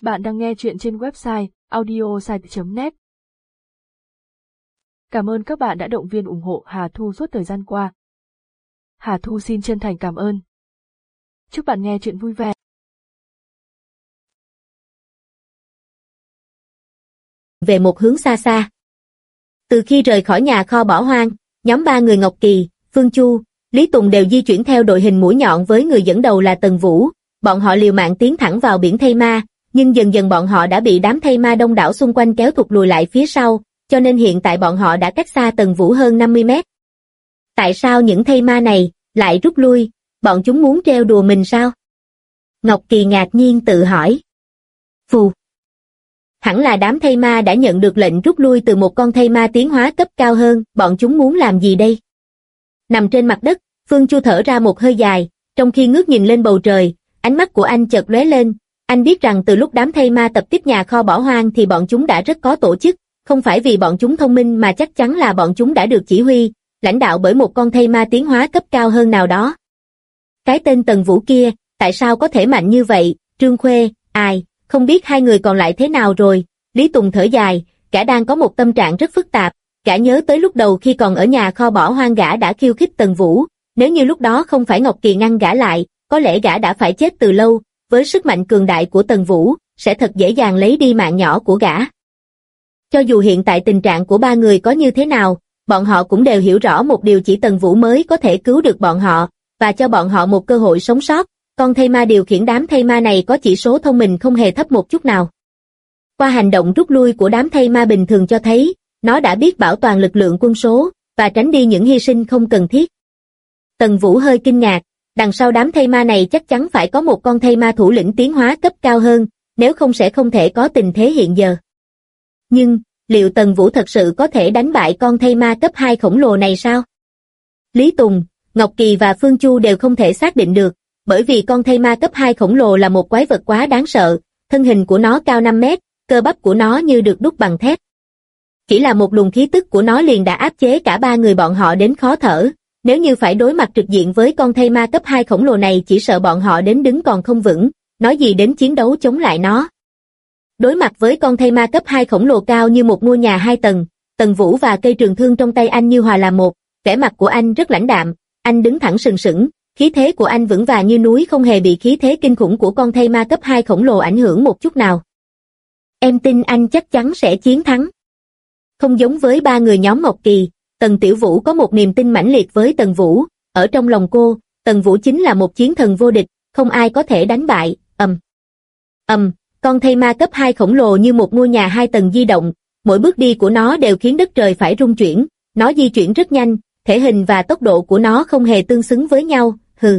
Bạn đang nghe chuyện trên website audiosite.net. Cảm ơn các bạn đã động viên ủng hộ Hà Thu suốt thời gian qua. Hà Thu xin chân thành cảm ơn. Chúc bạn nghe chuyện vui vẻ. Về một hướng xa xa. Từ khi rời khỏi nhà kho bỏ hoang, nhóm 3 người Ngọc Kỳ, Phương Chu, Lý Tùng đều di chuyển theo đội hình mũi nhọn với người dẫn đầu là Tần Vũ. Bọn họ liều mạng tiến thẳng vào biển Thây Ma, nhưng dần dần bọn họ đã bị đám Thây Ma đông đảo xung quanh kéo thụt lùi lại phía sau, cho nên hiện tại bọn họ đã cách xa Tần Vũ hơn 50 mét. Tại sao những Thây Ma này lại rút lui? Bọn chúng muốn trêu đùa mình sao? Ngọc Kỳ ngạc nhiên tự hỏi. Phù. Hẳn là đám Thây Ma đã nhận được lệnh rút lui từ một con Thây Ma tiến hóa cấp cao hơn, bọn chúng muốn làm gì đây? Nằm trên mặt đất, Phương Chu thở ra một hơi dài, trong khi ngước nhìn lên bầu trời, ánh mắt của anh chợt lóe lên. Anh biết rằng từ lúc đám Thây Ma tập kích nhà kho bỏ hoang thì bọn chúng đã rất có tổ chức, không phải vì bọn chúng thông minh mà chắc chắn là bọn chúng đã được chỉ huy, lãnh đạo bởi một con Thây Ma tiến hóa cấp cao hơn nào đó. Cái tên Tần Vũ kia, tại sao có thể mạnh như vậy? Trương Khuê, ai, không biết hai người còn lại thế nào rồi? Lý Tùng thở dài, gã đang có một tâm trạng rất phức tạp. Gã nhớ tới lúc đầu khi còn ở nhà kho bỏ hoang gã đã khiêu khích Tần Vũ, nếu như lúc đó không phải Ngọc Kỳ ngăn gã lại, có lẽ gã đã phải chết từ lâu. Với sức mạnh cường đại của Tần Vũ, sẽ thật dễ dàng lấy đi mạng nhỏ của gã. Cho dù hiện tại tình trạng của ba người có như thế nào, bọn họ cũng đều hiểu rõ một điều, chỉ Tần Vũ mới có thể cứu được bọn họ, và cho bọn họ một cơ hội sống sót. Con Thây Ma điều khiển đám Thây Ma này có chỉ số thông minh không hề thấp một chút nào. Qua hành động rút lui của đám Thây Ma bình thường cho thấy, nó đã biết bảo toàn lực lượng quân số, và tránh đi những hy sinh không cần thiết. Tần Vũ hơi kinh ngạc, đằng sau đám Thây Ma này chắc chắn phải có một con Thây Ma thủ lĩnh tiến hóa cấp cao hơn, nếu không sẽ không thể có tình thế hiện giờ. Nhưng, liệu Tần Vũ thật sự có thể đánh bại con Thây Ma cấp 2 khổng lồ này sao? Lý Tùng, Ngọc Kỳ và Phương Chu đều không thể xác định được, bởi vì con Thây Ma cấp 2 khổng lồ là một quái vật quá đáng sợ, thân hình của nó cao 5 mét, cơ bắp của nó như được đúc bằng thép. Chỉ là một luồng khí tức của nó liền đã áp chế cả ba người bọn họ đến khó thở. Nếu như phải đối mặt trực diện với con Thây Ma cấp 2 khổng lồ này, chỉ sợ bọn họ đến đứng còn không vững, nói gì đến chiến đấu chống lại nó. Đối mặt với con Thây Ma cấp 2 khổng lồ cao như một ngôi nhà 2 tầng, Tần Vũ và cây trường thương trong tay anh như hòa làm một, vẻ mặt của anh rất lãnh đạm, anh đứng thẳng sừng sững, khí thế của anh vững vàng như núi, không hề bị khí thế kinh khủng của con Thây Ma cấp 2 khổng lồ ảnh hưởng một chút nào. Em tin anh chắc chắn sẽ chiến thắng. Không giống với ba người nhóm Ngọc Kỳ, Tần Tiểu Vũ có một niềm tin mãnh liệt với Tần Vũ, ở trong lòng cô, Tần Vũ chính là một chiến thần vô địch, không ai có thể đánh bại. Con Thây Ma cấp 2 khổng lồ như một ngôi nhà 2 tầng di động, mỗi bước đi của nó đều khiến đất trời phải rung chuyển, nó di chuyển rất nhanh, thể hình và tốc độ của nó không hề tương xứng với nhau, hừ.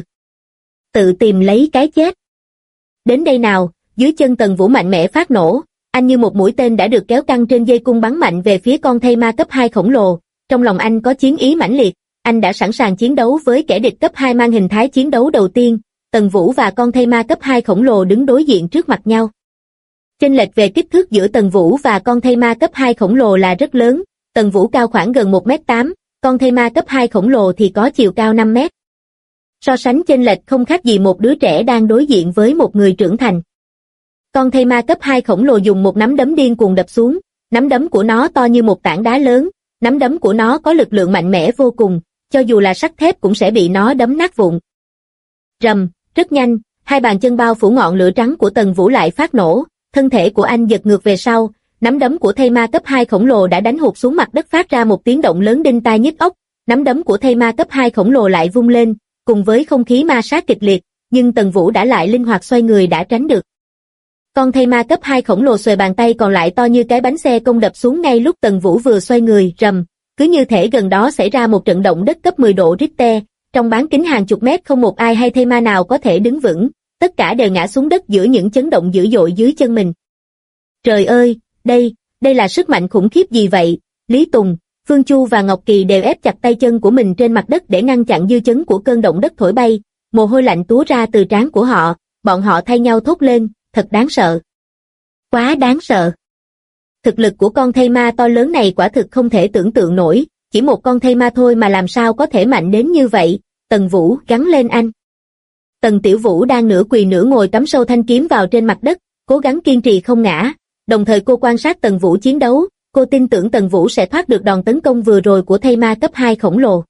Tự tìm lấy cái chết. Đến đây nào, dưới chân Tần Vũ mạnh mẽ phát nổ, anh như một mũi tên đã được kéo căng trên dây cung bắn mạnh về phía con Thây Ma cấp 2 khổng lồ. Trong lòng anh có chiến ý mãnh liệt, anh đã sẵn sàng chiến đấu với kẻ địch cấp 2 mang hình thái chiến đấu đầu tiên. Tần Vũ và con Thây Ma cấp 2 khổng lồ đứng đối diện trước mặt nhau. Chênh lệch về kích thước giữa Tần Vũ và con Thây Ma cấp 2 khổng lồ là rất lớn, Tần Vũ cao khoảng gần 1m8, con Thây Ma cấp 2 khổng lồ thì có chiều cao 5 mét. So sánh chênh lệch không khác gì một đứa trẻ đang đối diện với một người trưởng thành. Con Thây Ma cấp 2 khổng lồ dùng một nắm đấm điên cuồng đập xuống, nắm đấm của nó to như một tảng đá lớn, nắm đấm của nó có lực lượng mạnh mẽ vô cùng, cho dù là sắt thép cũng sẽ bị nó đấm nát vụn. Rầm, rất nhanh, hai bàn chân bao phủ ngọn lửa trắng của Tần Vũ lại phát nổ, thân thể của anh giật ngược về sau, nắm đấm của Thây Ma cấp 2 khổng lồ đã đánh hụt xuống mặt đất phát ra một tiếng động lớn đinh tai nhức óc, nắm đấm của Thây Ma cấp 2 khổng lồ lại vung lên, cùng với không khí ma sát kịch liệt, nhưng Tần Vũ đã lại linh hoạt xoay người đã tránh được. Con Thây Ma cấp 2 khổng lồ xuề bàn tay còn lại to như cái bánh xe công đập xuống ngay lúc Tần Vũ vừa xoay người, rầm, cứ như thể gần đó xảy ra một trận động đất cấp 10 độ Richter, trong bán kính hàng chục mét không một ai hay Thây Ma nào có thể đứng vững, tất cả đều ngã xuống đất giữa những chấn động dữ dội dưới chân mình. Trời ơi, đây là sức mạnh khủng khiếp gì vậy? Lý Tùng, Phương Chu và Ngọc Kỳ đều ép chặt tay chân của mình trên mặt đất để ngăn chặn dư chấn của cơn động đất thổi bay, mồ hôi lạnh túa ra từ trán của họ, bọn họ thay nhau thốt lên, thật đáng sợ. Quá đáng sợ. Thực lực của con Thây Ma to lớn này quả thực không thể tưởng tượng nổi, chỉ một con Thây Ma thôi mà làm sao có thể mạnh đến như vậy. Tần Vũ gắn lên anh. Tần Tiểu Vũ đang nửa quỳ nửa ngồi cắm sâu thanh kiếm vào trên mặt đất, cố gắng kiên trì không ngã, đồng thời cô quan sát Tần Vũ chiến đấu, cô tin tưởng Tần Vũ sẽ thoát được đòn tấn công vừa rồi của thây ma cấp 2 khổng lồ.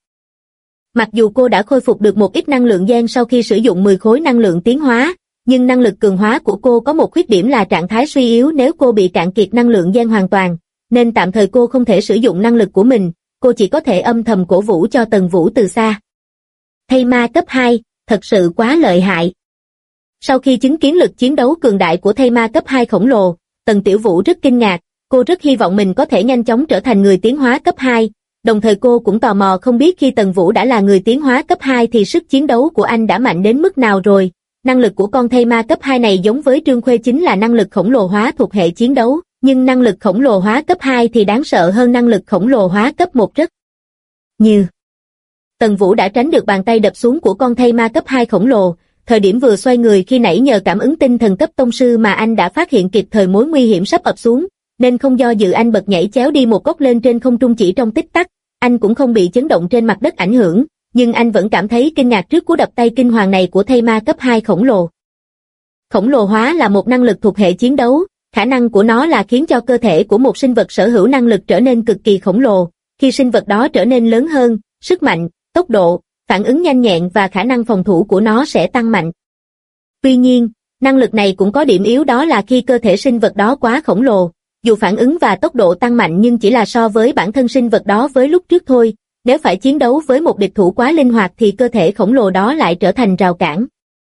Mặc dù cô đã khôi phục được một ít năng lượng gen sau khi sử dụng 10 khối năng lượng tiến hóa, nhưng năng lực cường hóa của cô có một khuyết điểm là trạng thái suy yếu nếu cô bị cạn kiệt năng lượng gen hoàn toàn, nên tạm thời cô không thể sử dụng năng lực của mình, cô chỉ có thể âm thầm cổ vũ cho Tần Vũ từ xa. Thây ma cấp 2, thật sự quá lợi hại. Sau khi chứng kiến lực chiến đấu cường đại của thây ma cấp 2 khổng lồ, Tần Tiểu Vũ rất kinh ngạc, cô rất hy vọng mình có thể nhanh chóng trở thành người tiến hóa cấp 2, đồng thời cô cũng tò mò không biết khi Tần Vũ đã là người tiến hóa cấp 2 thì sức chiến đấu của anh đã mạnh đến mức nào rồi. Năng lực của con thây ma cấp 2 này giống với Trương Khuê chính là năng lực khổng lồ hóa thuộc hệ chiến đấu, nhưng năng lực khổng lồ hóa cấp 2 thì đáng sợ hơn năng lực khổng lồ hóa cấp 1 rất nhiều. Tần Vũ đã tránh được bàn tay đập xuống của con thây ma cấp 2 khổng lồ, thời điểm vừa xoay người khi nãy nhờ cảm ứng tinh thần cấp tông sư mà anh đã phát hiện kịp thời mối nguy hiểm sắp ập xuống, nên không do dự anh bật nhảy chéo đi một góc lên trên không trung chỉ trong tích tắc, anh cũng không bị chấn động trên mặt đất ảnh hưởng, nhưng anh vẫn cảm thấy kinh ngạc trước cú đập tay kinh hoàng này của thây ma cấp 2 khổng lồ. Khổng lồ hóa là một năng lực thuộc hệ chiến đấu, khả năng của nó là khiến cho cơ thể của một sinh vật sở hữu năng lực trở nên cực kỳ khổng lồ, khi sinh vật đó trở nên lớn hơn, sức mạnh, tốc độ, phản ứng nhanh nhẹn và khả năng phòng thủ của nó sẽ tăng mạnh. Tuy nhiên, năng lực này cũng có điểm yếu, đó là khi cơ thể sinh vật đó quá khổng lồ, dù phản ứng và tốc độ tăng mạnh nhưng chỉ là so với bản thân sinh vật đó với lúc trước thôi, nếu phải chiến đấu với một địch thủ quá linh hoạt thì cơ thể khổng lồ đó lại trở thành rào cản.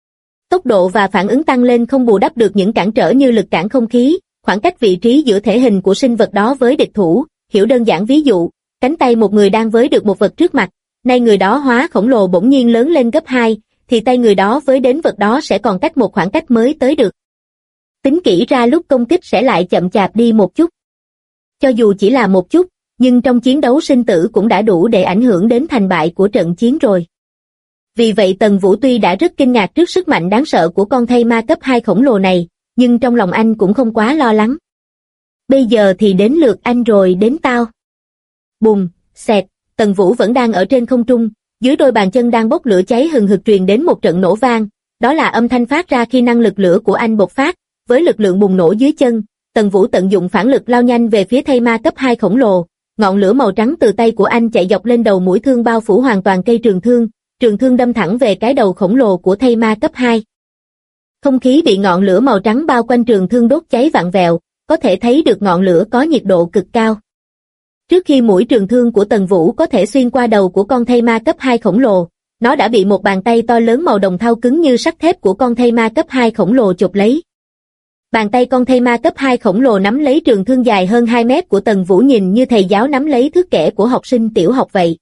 Tốc độ và phản ứng tăng lên không bù đắp được những cản trở như lực cản không khí, khoảng cách vị trí giữa thể hình của sinh vật đó với địch thủ, hiểu đơn giản ví dụ, cánh tay một người đang với được một vật trước mặt, nay người đó hóa khổng lồ bỗng nhiên lớn lên gấp 2, thì tay người đó với đến vật đó sẽ còn cách một khoảng cách mới tới được. Tính kỹ ra lúc công kích sẽ lại chậm chạp đi một chút. Cho dù chỉ là một chút, nhưng trong chiến đấu sinh tử cũng đã đủ để ảnh hưởng đến thành bại của trận chiến rồi. Vì vậy Tần Vũ tuy đã rất kinh ngạc trước sức mạnh đáng sợ của con thây ma cấp 2 khổng lồ này, nhưng trong lòng anh cũng không quá lo lắng. Bây giờ thì đến lượt anh rồi, đến tao. Bùm, xẹt, Tần Vũ vẫn đang ở trên không trung, dưới đôi bàn chân đang bốc lửa cháy hừng hực truyền đến một trận nổ vang, đó là âm thanh phát ra khi năng lực lửa của anh bộc phát, với lực lượng bùng nổ dưới chân, Tần Vũ tận dụng phản lực lao nhanh về phía thây ma cấp 2 khổng lồ, ngọn lửa màu trắng từ tay của anh chạy dọc lên đầu mũi thương bao phủ hoàn toàn cây trường thương đâm thẳng về cái đầu khổng lồ của thây ma cấp 2. Không khí bị ngọn lửa màu trắng bao quanh trường thương đốt cháy vặn vẹo, có thể thấy được ngọn lửa có nhiệt độ cực cao. Trước khi mũi trường thương của Tần Vũ có thể xuyên qua đầu của con thây ma cấp 2 khổng lồ, nó đã bị một bàn tay to lớn màu đồng thau cứng như sắt thép của con thây ma cấp 2 khổng lồ chộp lấy. Bàn tay con thây ma cấp 2 khổng lồ nắm lấy trường thương dài hơn 2 mét của Tần Vũ nhìn như thầy giáo nắm lấy thước kẻ của học sinh tiểu học vậy.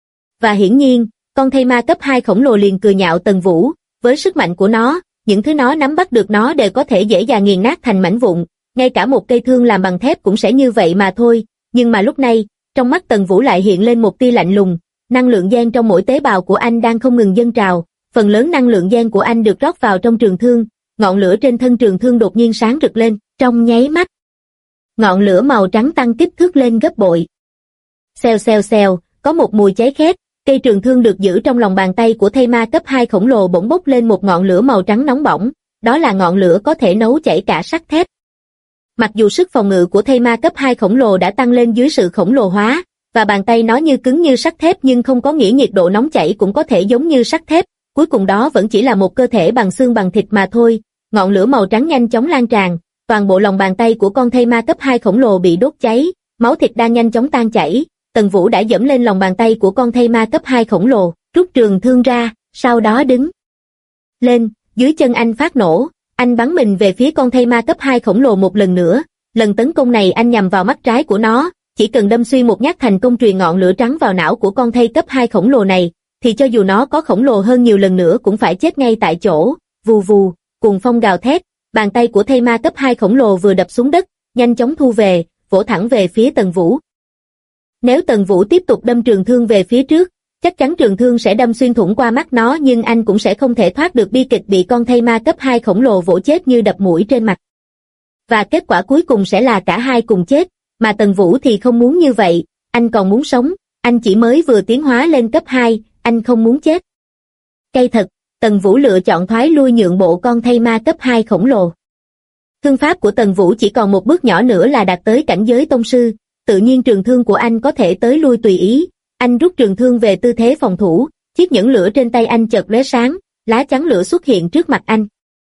Và hiển nhiên, con thây ma cấp 2 khổng lồ liền cười nhạo Tần Vũ, với sức mạnh của nó, những thứ nó nắm bắt được nó đều có thể dễ dàng nghiền nát thành mảnh vụn, ngay cả một cây thương làm bằng thép cũng sẽ như vậy mà thôi, nhưng mà lúc này, trong mắt Tần Vũ lại hiện lên một tia lạnh lùng, năng lượng gen trong mỗi tế bào của anh đang không ngừng dâng trào, phần lớn năng lượng gen của anh được rót vào trong trường thương, ngọn lửa trên thân trường thương đột nhiên sáng rực lên, trong nháy mắt. Ngọn lửa màu trắng tăng kích thước lên gấp bội. Xèo xèo xèo, có một mùi cháy khét, cây trường thương được giữ trong lòng bàn tay của thây ma cấp 2 khổng lồ bỗng bốc lên một ngọn lửa màu trắng nóng bỏng, đó là ngọn lửa có thể nấu chảy cả sắt thép. Mặc dù sức phòng ngự của thây ma cấp 2 khổng lồ đã tăng lên dưới sự khổng lồ hóa, và bàn tay nó như cứng như sắt thép nhưng không có nghĩa nhiệt độ nóng chảy cũng có thể giống như sắt thép, cuối cùng đó vẫn chỉ là một cơ thể bằng xương bằng thịt mà thôi. Ngọn lửa màu trắng nhanh chóng lan tràn, toàn bộ lòng bàn tay của con thây ma cấp 2 khổng lồ bị đốt cháy, máu thịt đang nhanh chóng tan chảy. Tần Vũ đã giẫm lên lòng bàn tay của con thây ma cấp 2 khổng lồ, rút trường thương ra, sau đó đứng lên, dưới chân anh phát nổ, anh bắn mình về phía con thây ma cấp 2 khổng lồ một lần nữa. Lần tấn công này anh nhằm vào mắt trái của nó, chỉ cần đâm xuyên một nhát thành công truyền ngọn lửa trắng vào não của con thây cấp 2 khổng lồ này, thì cho dù nó có khổng lồ hơn nhiều lần nữa cũng phải chết ngay tại chỗ. Vù vù, cuồng phong gào thét, bàn tay của thây ma cấp 2 khổng lồ vừa đập xuống đất, nhanh chóng thu về, vỗ thẳng về phía Tần Vũ. Nếu Tần Vũ tiếp tục đâm trường thương về phía trước, chắc chắn trường thương sẽ đâm xuyên thủng qua mắt nó, nhưng anh cũng sẽ không thể thoát được bi kịch bị con thây ma cấp 2 khổng lồ vỗ chết như đập mũi trên mặt. Và kết quả cuối cùng sẽ là cả hai cùng chết, mà Tần Vũ thì không muốn như vậy, anh còn muốn sống, anh chỉ mới vừa tiến hóa lên cấp 2, anh không muốn chết. Cay thật, Tần Vũ lựa chọn thoái lui nhượng bộ con thây ma cấp 2 khổng lồ. Thương pháp của Tần Vũ chỉ còn một bước nhỏ nữa là đạt tới cảnh giới tông sư, tự nhiên trường thương của anh có thể tới lui tùy ý. Anh rút trường thương về tư thế phòng thủ, chiếc nhẫn lửa trên tay anh chợt lóe sáng, lá chắn lửa xuất hiện trước mặt anh.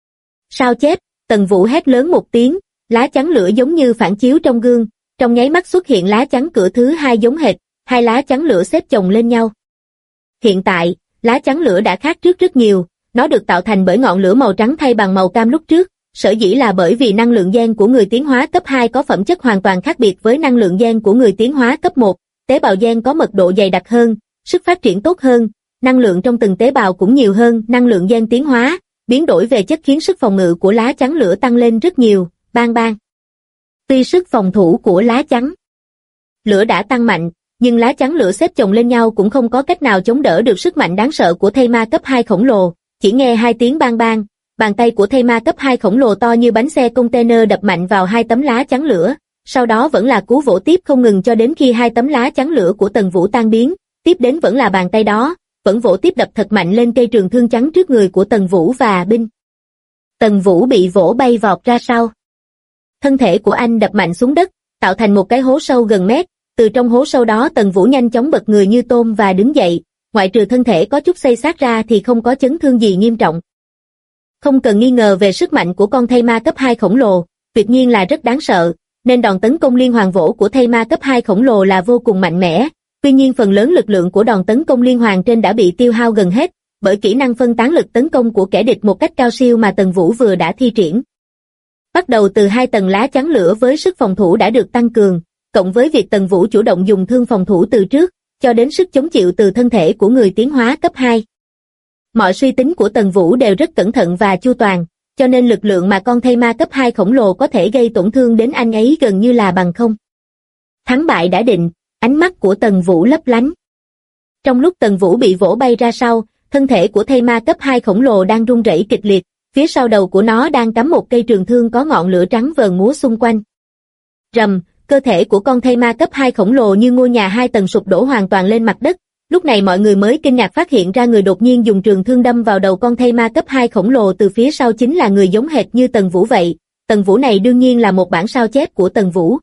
Sao chép, Tần Vũ hét lớn một tiếng, lá chắn lửa giống như phản chiếu trong gương, trong nháy mắt xuất hiện lá chắn cửa thứ hai giống hệt, hai lá chắn lửa xếp chồng lên nhau. Hiện tại, lá chắn lửa đã khác trước rất nhiều, nó được tạo thành bởi ngọn lửa màu trắng thay bằng màu cam lúc trước, sở dĩ là bởi vì năng lượng gen của người tiến hóa cấp 2 có phẩm chất hoàn toàn khác biệt với năng lượng gen của người tiến hóa cấp 1, tế bào gen có mật độ dày đặc hơn, sức phát triển tốt hơn, năng lượng trong từng tế bào cũng nhiều hơn, năng lượng gen tiến hóa, biến đổi về chất khiến sức phòng ngự của lá chắn lửa tăng lên rất nhiều, bang bang. Tuy sức phòng thủ của lá chắn lửa đã tăng mạnh, nhưng lá chắn lửa xếp chồng lên nhau cũng không có cách nào chống đỡ được sức mạnh đáng sợ của thây ma cấp 2 khổng lồ, chỉ nghe hai tiếng bang bang, bàn tay của thây ma cấp 2 khổng lồ to như bánh xe container đập mạnh vào hai tấm lá chắn lửa, sau đó vẫn là cú vỗ tiếp không ngừng cho đến khi hai tấm lá chắn lửa của Tần Vũ tan biến, tiếp đến vẫn là bàn tay đó, vẫn vỗ tiếp đập thật mạnh lên cây trường thương trắng trước người của Tần Vũ và binh. Tần Vũ bị vỗ bay vọt ra sau. Thân thể của anh đập mạnh xuống đất, tạo thành một cái hố sâu gần mét, từ trong hố sâu đó Tần Vũ nhanh chóng bật người như tôm và đứng dậy, ngoại trừ thân thể có chút xây xát ra thì không có chấn thương gì nghiêm trọng. Không cần nghi ngờ về sức mạnh của con thây ma cấp 2 khổng lồ, tuyệt nhiên là rất đáng sợ, nên đòn tấn công liên hoàn vỗ của thây ma cấp 2 khổng lồ là vô cùng mạnh mẽ, tuy nhiên phần lớn lực lượng của đòn tấn công liên hoàn trên đã bị tiêu hao gần hết, bởi kỹ năng phân tán lực tấn công của kẻ địch một cách cao siêu mà Tần Vũ vừa đã thi triển. Bắt đầu từ hai tầng lá chắn lửa với sức phòng thủ đã được tăng cường, cộng với việc Tần Vũ chủ động dùng thương phòng thủ từ trước, cho đến sức chống chịu từ thân thể của người tiến hóa cấp 2. Mọi suy tính của Tần Vũ đều rất cẩn thận và chu toàn, cho nên lực lượng mà con thây ma cấp 2 khổng lồ có thể gây tổn thương đến anh ấy gần như là bằng không. Thắng bại đã định, ánh mắt của Tần Vũ lấp lánh. Trong lúc Tần Vũ bị vỗ bay ra sau, thân thể của thây ma cấp 2 khổng lồ đang rung rẩy kịch liệt, phía sau đầu của nó đang cắm một cây trường thương có ngọn lửa trắng vờn múa xung quanh. Rầm, cơ thể của con thây ma cấp 2 khổng lồ như ngôi nhà 2 tầng sụp đổ hoàn toàn lên mặt đất. Lúc này mọi người mới kinh ngạc phát hiện ra người đột nhiên dùng trường thương đâm vào đầu con thây ma cấp 2 khổng lồ từ phía sau chính là người giống hệt như Tần Vũ vậy. Tần Vũ này đương nhiên là một bản sao chép của Tần Vũ.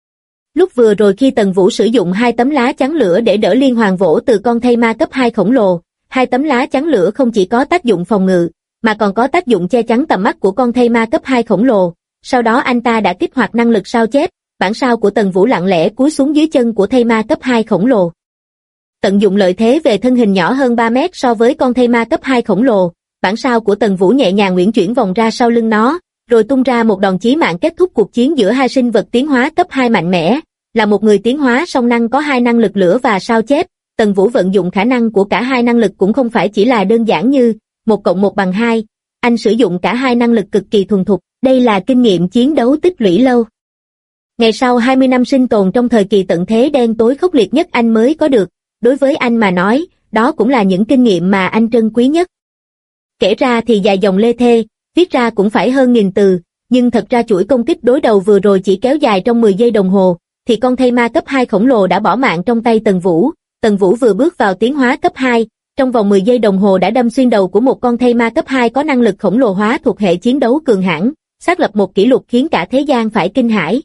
Lúc vừa rồi khi Tần Vũ sử dụng hai tấm lá chắn lửa để đỡ liên hoàn vỗ từ con thây ma cấp 2 khổng lồ, hai tấm lá chắn lửa không chỉ có tác dụng phòng ngự, mà còn có tác dụng che chắn tầm mắt của con thây ma cấp 2 khổng lồ. Sau đó anh ta đã kích hoạt năng lực sao chép, bản sao của Tần Vũ lặng lẽ cúi xuống dưới chân của thây ma cấp 2 khổng lồ. Tận dụng lợi thế về thân hình nhỏ hơn 3 mét so với con thây ma cấp 2 khổng lồ, bản sao của Tần Vũ nhẹ nhàng uyển chuyển vòng ra sau lưng nó, rồi tung ra một đòn chí mạng kết thúc cuộc chiến giữa hai sinh vật tiến hóa cấp 2 mạnh mẽ. Là một người tiến hóa song năng có hai năng lực lửa và sao chép, Tần Vũ vận dụng khả năng của cả hai năng lực cũng không phải chỉ là đơn giản như 1+1=2, anh sử dụng cả hai năng lực cực kỳ thuần thục, đây là kinh nghiệm chiến đấu tích lũy lâu. Ngày sau 20 năm sinh tồn trong thời kỳ tận thế đen tối khốc liệt nhất anh mới có được, đối với anh mà nói, đó cũng là những kinh nghiệm mà anh trân quý nhất. Kể ra thì dài dòng lê thê, viết ra cũng phải hơn 1000 từ, nhưng thật ra chuỗi công kích đối đầu vừa rồi chỉ kéo dài trong 10 giây đồng hồ, thì con thây ma cấp 2 khổng lồ đã bỏ mạng trong tay Tần Vũ. Tần Vũ vừa bước vào tiến hóa cấp 2, trong vòng 10 giây đồng hồ đã đâm xuyên đầu của một con thây ma cấp 2 có năng lực khổng lồ hóa thuộc hệ chiến đấu cường hãn, xác lập một kỷ lục khiến cả thế gian phải kinh hãi.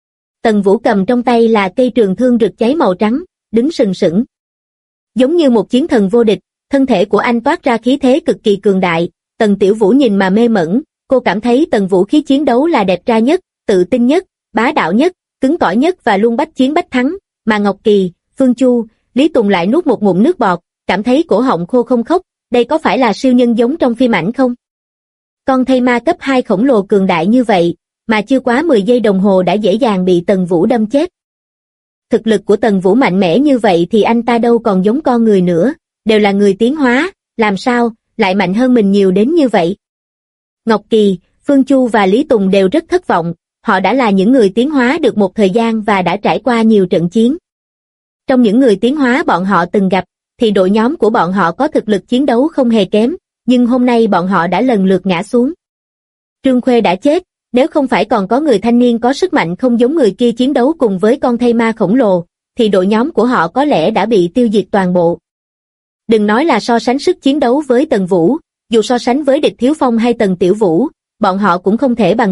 Tần Vũ cầm trong tay là cây trường thương rực cháy màu trắng, đứng sừng sững. Giống như một chiến thần vô địch, thân thể của anh toát ra khí thế cực kỳ cường đại. Tần Tiểu Vũ nhìn mà mê mẩn, cô cảm thấy Tần Vũ khí chiến đấu là đẹp trai nhất, tự tin nhất, bá đạo nhất, cứng cỏi nhất và luôn bách chiến bách thắng, mà Ngọc Kỳ, Phương Chu, Lý Tùng lại nuốt một ngụm nước bọt, cảm thấy cổ họng khô không khóc, đây có phải là siêu nhân giống trong phim ảnh không? Con thây ma cấp 2 khổng lồ cường đại như vậy, mà chưa quá 10 giây đồng hồ đã dễ dàng bị Tần Vũ đâm chết. Thực lực của Tần Vũ mạnh mẽ như vậy thì anh ta đâu còn giống con người nữa, đều là người tiến hóa, làm sao lại mạnh hơn mình nhiều đến như vậy? Ngọc Kỳ, Phương Chu và Lý Tùng đều rất thất vọng, họ đã là những người tiến hóa được một thời gian và đã trải qua nhiều trận chiến. Trong những người tiến hóa bọn họ từng gặp, thì đội nhóm của bọn họ có thực lực chiến đấu không hề kém, nhưng hôm nay bọn họ đã lần lượt ngã xuống. Trương Khuê đã chết, nếu không phải còn có người thanh niên có sức mạnh không giống người kia chiến đấu cùng với con thây ma khổng lồ, thì đội nhóm của họ có lẽ đã bị tiêu diệt toàn bộ. Đừng nói là so sánh sức chiến đấu với Tần Vũ, dù so sánh với Địch Thiếu Phong hay Tần Tiểu Vũ, bọn họ cũng không thể bằng được,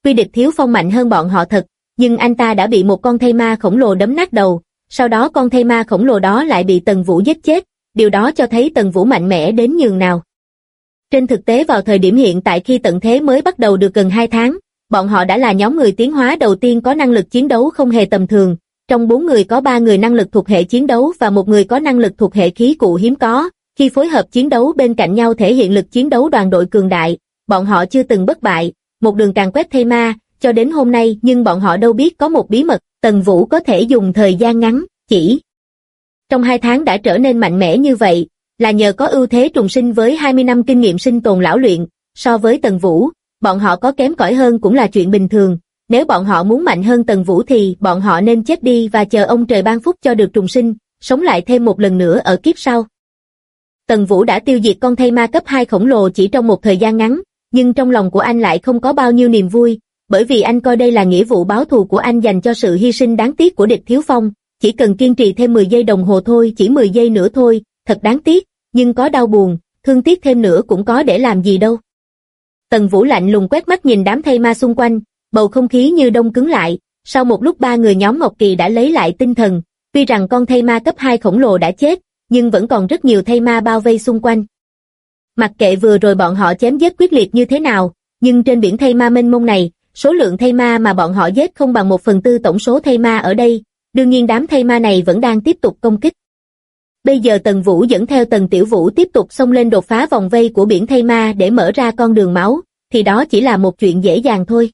Tuy địch Thiếu Phong mạnh hơn bọn họ thật, nhưng anh ta đã bị một con thây ma khổng lồ đấm nát đầu, sau đó con thây ma khổng lồ đó lại bị Tần Vũ giết chết, điều đó cho thấy Tần Vũ mạnh mẽ đến nhường nào. Trên thực tế vào thời điểm hiện tại khi tận thế mới bắt đầu được gần 2 tháng, bọn họ đã là nhóm người tiến hóa đầu tiên có năng lực chiến đấu không hề tầm thường, trong 4 người có 3 người năng lực thuộc hệ chiến đấu và 1 người có năng lực thuộc hệ khí cụ hiếm có, khi phối hợp chiến đấu bên cạnh nhau thể hiện lực chiến đấu đoàn đội cường đại, bọn họ chưa từng bất bại, một đường càn quét thây ma, cho đến hôm nay nhưng bọn họ đâu biết có một bí mật, Tần Vũ có thể dùng thời gian ngắn, chỉ trong 2 tháng đã trở nên mạnh mẽ như vậy, là nhờ có ưu thế trùng sinh với 20 năm kinh nghiệm sinh tồn lão luyện, so với Tần Vũ, bọn họ có kém cỏi hơn cũng là chuyện bình thường, nếu bọn họ muốn mạnh hơn Tần Vũ thì bọn họ nên chết đi và chờ ông trời ban phúc cho được trùng sinh, sống lại thêm một lần nữa ở kiếp sau. Tần Vũ đã tiêu diệt con thây ma cấp 2 khổng lồ chỉ trong một thời gian ngắn, nhưng trong lòng của anh lại không có bao nhiêu niềm vui, bởi vì anh coi đây là nghĩa vụ báo thù của anh dành cho sự hy sinh đáng tiếc của địch Thiếu Phong, chỉ cần kiên trì thêm 10 giây đồng hồ thôi, chỉ 10 giây nữa thôi, thật đáng tiếc, nhưng có đau buồn, thương tiếc thêm nữa cũng có để làm gì đâu. Tần Vũ lạnh lùng quét mắt nhìn đám thây ma xung quanh, bầu không khí như đông cứng lại, sau một lúc 3 người nhóm Ngọc Kỳ đã lấy lại tinh thần, tuy rằng con thây ma cấp 2 khổng lồ đã chết, nhưng vẫn còn rất nhiều thây ma bao vây xung quanh. Mặc kệ vừa rồi bọn họ chém giết quyết liệt như thế nào, nhưng trên biển thây ma mênh mông này, số lượng thây ma mà bọn họ giết không bằng 1/4 tổng số thây ma ở đây, đương nhiên đám thây ma này vẫn đang tiếp tục công kích. Bây giờ Tần Vũ dẫn theo Tần Tiểu Vũ tiếp tục xông lên đột phá vòng vây của biển thây ma để mở ra con đường máu, thì đó chỉ là một chuyện dễ dàng thôi.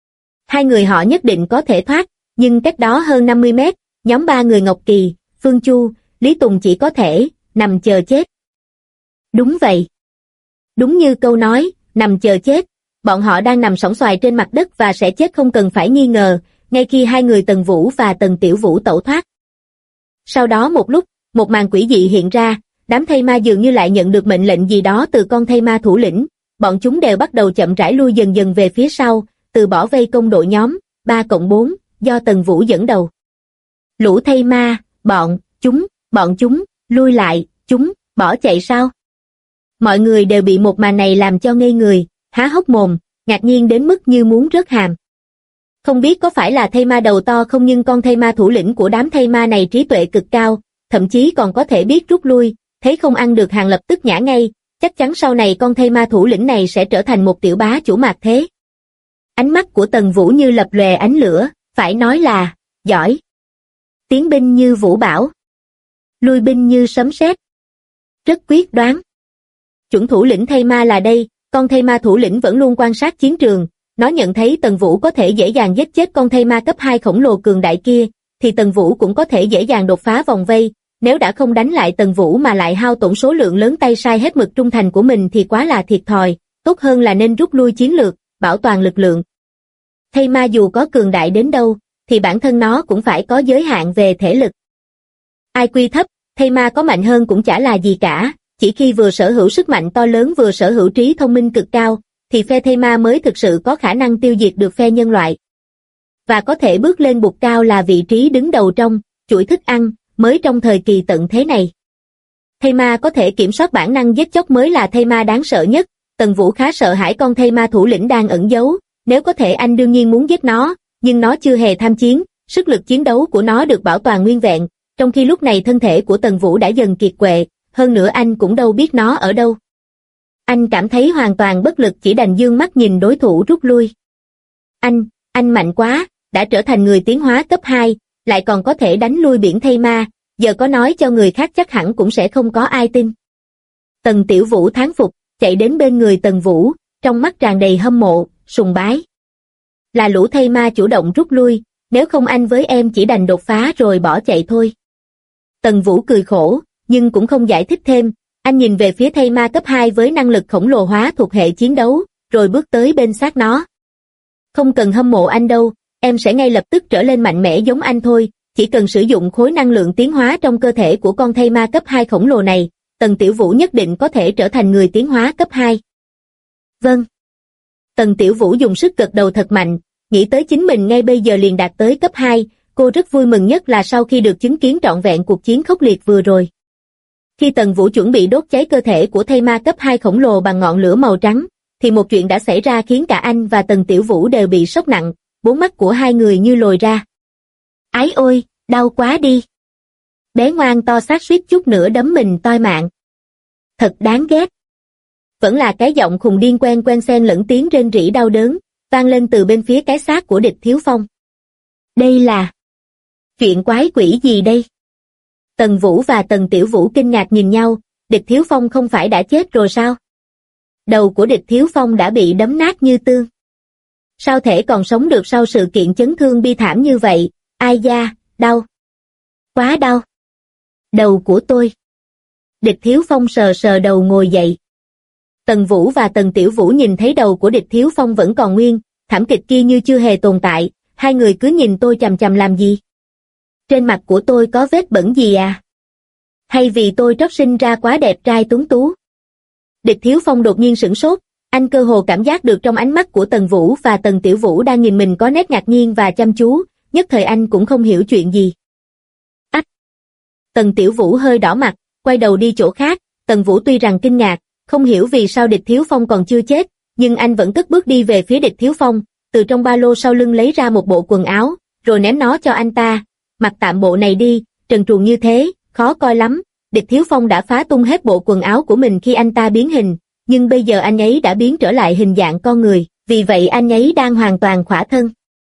2 người họ nhất định có thể thoát, nhưng cách đó hơn 50 mét, nhóm 3 người Ngọc Kỳ, Phương Chu, Lý Tùng chỉ có thể nằm chờ chết. Đúng vậy. Đúng như câu nói, nằm chờ chết, bọn họ đang nằm sóng xoài trên mặt đất và sẽ chết không cần phải nghi ngờ, ngay khi 2 người Tần Vũ và Tần Tiểu Vũ tẩu thoát. Sau đó một lúc, một màn quỷ dị hiện ra, đám thây ma dường như lại nhận được mệnh lệnh gì đó từ con thây ma thủ lĩnh, bọn chúng đều bắt đầu chậm rãi lui dần dần về phía sau, từ bỏ vây công đội nhóm 3+4 do Tần Vũ dẫn đầu. Lũ thây ma, bọn chúng lui lại, chúng bỏ chạy sao? Mọi người đều bị một màn này làm cho ngây người, há hốc mồm, ngạc nhiên đến mức như muốn rớt hàm. Không biết có phải là thây ma đầu to không, nhưng con thây ma thủ lĩnh của đám thây ma này trí tuệ cực cao, thậm chí còn có thể biết rút lui, thấy không ăn được hàng lập tức nhả ngay, chắc chắn sau này con thây ma thủ lĩnh này sẽ trở thành một tiểu bá chủ mạt thế. Ánh mắt của Tần Vũ như lập lòe ánh lửa, phải nói là giỏi. Tiến binh như vũ bão, lui binh như sấm sét. Rất quyết đoán. Chuẩn thủ lĩnh thây ma là đây, con thây ma thủ lĩnh vẫn luôn quan sát chiến trường, nó nhận thấy Tần Vũ có thể dễ dàng giết chết con thây ma cấp 2 khổng lồ cường đại kia, thì Tần Vũ cũng có thể dễ dàng đột phá vòng vây, nếu đã không đánh lại Tần Vũ mà lại hao tổn số lượng lớn tay sai hết mực trung thành của mình thì quá là thiệt thòi, tốt hơn là nên rút lui chiến lược, bảo toàn lực lượng. Thây ma dù có cường đại đến đâu, thì bản thân nó cũng phải có giới hạn về thể lực. IQ thấp, thây ma có mạnh hơn cũng chả là gì cả, chỉ khi vừa sở hữu sức mạnh to lớn vừa sở hữu trí thông minh cực cao, thì phe thây ma mới thực sự có khả năng tiêu diệt được phe nhân loại. Và có thể bước lên bục cao là vị trí đứng đầu trong chuỗi thức ăn, mới trong thời kỳ tận thế này. Thây ma có thể kiểm soát bản năng giết chóc mới là thây ma đáng sợ nhất, Tần Vũ khá sợ hãi con thây ma thủ lĩnh đang ẩn giấu, nếu có thể anh đương nhiên muốn giết nó, nhưng nó chưa hề tham chiến, sức lực chiến đấu của nó được bảo toàn nguyên vẹn, trong khi lúc này thân thể của Tần Vũ đã dần kiệt quệ, hơn nữa anh cũng đâu biết nó ở đâu. Anh cảm thấy hoàn toàn bất lực, chỉ đành dương mắt nhìn đối thủ rút lui. Anh mạnh quá, đã trở thành người tiến hóa cấp 2, lại còn có thể đánh lui biển thây ma, giờ có nói cho người khác chắc hẳn cũng sẽ không có ai tin. Tần Tiểu Vũ thán phục, chạy đến bên người Tần Vũ, trong mắt tràn đầy hâm mộ, sùng bái. Là lũ thây ma chủ động rút lui, nếu không anh với em chỉ đành đột phá rồi bỏ chạy thôi. Tần Vũ cười khổ, nhưng cũng không giải thích thêm, anh nhìn về phía thây ma cấp 2 với năng lực khổng lồ hóa thuộc hệ chiến đấu, rồi bước tới bên xác nó. Không cần hâm mộ anh đâu, em sẽ ngay lập tức trở lên mạnh mẽ giống anh thôi, chỉ cần sử dụng khối năng lượng tiến hóa trong cơ thể của con thây ma cấp 2 khổng lồ này, Tần Tiểu Vũ nhất định có thể trở thành người tiến hóa cấp 2. Vâng. Tần Tiểu Vũ dùng sức gật đầu thật mạnh, nghĩ tới chính mình ngay bây giờ liền đạt tới cấp 2, cô rất vui mừng, nhất là sau khi được chứng kiến trọn vẹn cuộc chiến khốc liệt vừa rồi. Khi Tần Vũ chuẩn bị đốt cháy cơ thể của thây ma cấp 2 khổng lồ bằng ngọn lửa màu trắng, thì một chuyện đã xảy ra khiến cả anh và Tần Tiểu Vũ đều bị sốc nặng, bốn mắt của hai người như lồi ra. Ái ôi, đau quá đi. Bé ngoan to xác suýt chút nữa đấm mình toi mạng. Thật đáng ghét. Vẫn là cái giọng khùng điên quen quen xen lẫn tiếng rên rỉ đau đớn, vang lên từ bên phía cái xác của Địch Thiếu Phong. Đây là chuyện quái quỷ gì đây? Tần Vũ và Tần Tiểu Vũ kinh ngạc nhìn nhau, Địch Thiếu Phong không phải đã chết rồi sao? Đầu của Địch Thiếu Phong đã bị đấm nát như tương. Sao thể còn sống được sau sự kiện chấn thương bi thảm như vậy? Ai da, đau. Quá đau. Đầu của tôi. Địch Thiếu Phong sờ sờ đầu ngồi dậy. Tần Vũ và Tần Tiểu Vũ nhìn thấy đầu của Địch Thiếu Phong vẫn còn nguyên, thảm kịch kia như chưa hề tồn tại, hai người cứ nhìn tôi chằm chằm làm gì? Trên mặt của tôi có vết bẩn gì à? Hay vì tôi trót sinh ra quá đẹp trai tuấn tú? Địch Thiếu Phong đột nhiên sửng sốt, anh cơ hồ cảm giác được trong ánh mắt của Tần Vũ và Tần Tiểu Vũ đang nhìn mình có nét ngạc nhiên và chăm chú, nhất thời anh cũng không hiểu chuyện gì. Ách! Tần Tiểu Vũ hơi đỏ mặt, quay đầu đi chỗ khác, Tần Vũ tuy rằng kinh ngạc, không hiểu vì sao Địch Thiếu Phong còn chưa chết, nhưng anh vẫn cất bước đi về phía Địch Thiếu Phong, từ trong ba lô sau lưng lấy ra một bộ quần áo, rồi ném nó cho anh ta, mặc tạm bộ này đi, trần truồng như thế, khó coi lắm. Địch Thiếu Phong đã phá tung hết bộ quần áo của mình khi anh ta biến hình, nhưng bây giờ anh ấy đã biến trở lại hình dạng con người, vì vậy anh ấy đang hoàn toàn khỏa thân.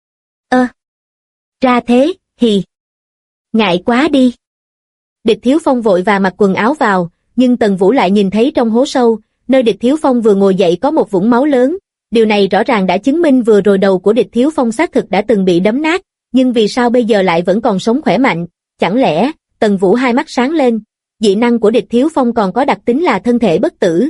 Ra thế, hì. Ngại quá đi. Địch Thiếu Phong vội và mặc quần áo vào, nhưng Tần Vũ lại nhìn thấy trong hố sâu, nơi Địch Thiếu Phong vừa ngồi dậy có một vũng máu lớn, điều này rõ ràng đã chứng minh vừa rồi đầu của Địch Thiếu Phong xác thực đã từng bị đấm nát, nhưng vì sao bây giờ lại vẫn còn sống khỏe mạnh, chẳng lẽ, Tần Vũ hai mắt sáng lên, dị năng của Địch Thiếu Phong còn có đặc tính là thân thể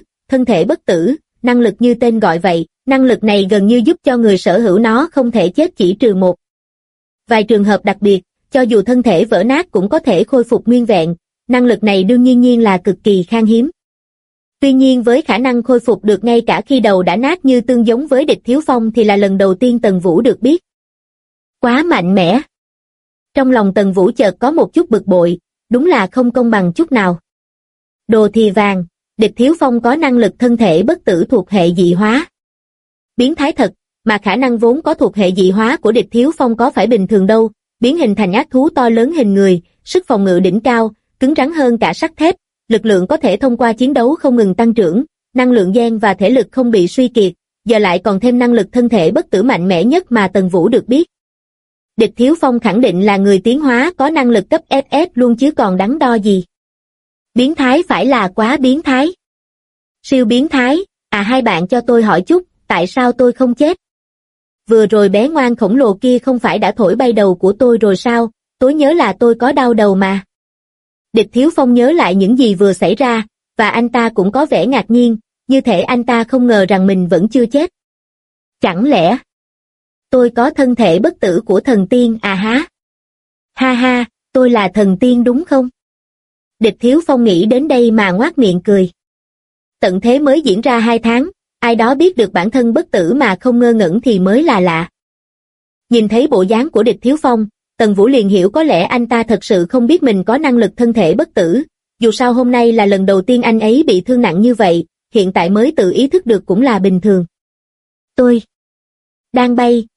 bất tử, năng lực như tên gọi vậy, năng lực này gần như giúp cho người sở hữu nó không thể chết chỉ trừ một vài trường hợp đặc biệt, cho dù thân thể vỡ nát cũng có thể khôi phục nguyên vẹn, năng lực này đương nhiên là cực kỳ khan hiếm. Tuy nhiên với khả năng khôi phục được ngay cả khi đầu đã nát như tương giống với Địch Thiếu Phong thì là lần đầu tiên Tần Vũ được biết. Quá mạnh mẽ. Trong lòng Tần Vũ chợt có một chút bực bội, đúng là không công bằng chút nào. Đồ thì vàng, Địch Thiếu Phong có năng lực thân thể bất tử thuộc hệ dị hóa. Biến thái thật, mà khả năng vốn có thuộc hệ dị hóa của Địch Thiếu Phong có phải bình thường đâu, biến hình thành ác thú to lớn hình người, sức phòng ngự đỉnh cao, cứng rắn hơn cả sắt thép, lực lượng có thể thông qua chiến đấu không ngừng tăng trưởng, năng lượng gen và thể lực không bị suy kiệt, giờ lại còn thêm năng lực thân thể bất tử mạnh mẽ nhất mà Tần Vũ được biết. Địch Thiếu Phong khẳng định là người tiến hóa có năng lực cấp SS luôn chứ còn đắn đo gì. Biến thái phải là quá biến thái. Siêu biến thái, hai bạn cho tôi hỏi chút, tại sao tôi không chết? Vừa rồi bé ngoan khổng lồ kia không phải đã thổi bay đầu của tôi rồi sao, tôi nhớ là tôi có đau đầu mà. Địch Thiếu Phong nhớ lại những gì vừa xảy ra, và anh ta cũng có vẻ ngạc nhiên, như thể anh ta không ngờ rằng mình vẫn chưa chết. Chẳng lẽ tôi có thân thể bất tử của thần tiên à há? Ha ha, tôi là thần tiên đúng không? Địch Thiếu Phong nghĩ đến đây mà ngoác miệng cười. Tận thế mới diễn ra 2 tháng, ai đó biết được bản thân bất tử mà không ngơ ngẩn thì mới là lạ. Nhìn thấy bộ dáng của Địch Thiếu Phong, Tần Vũ liền hiểu có lẽ anh ta thật sự không biết mình có năng lực thân thể bất tử, dù sao hôm nay là lần đầu tiên anh ấy bị thương nặng như vậy, hiện tại mới tự ý thức được cũng là bình thường. Tôi đang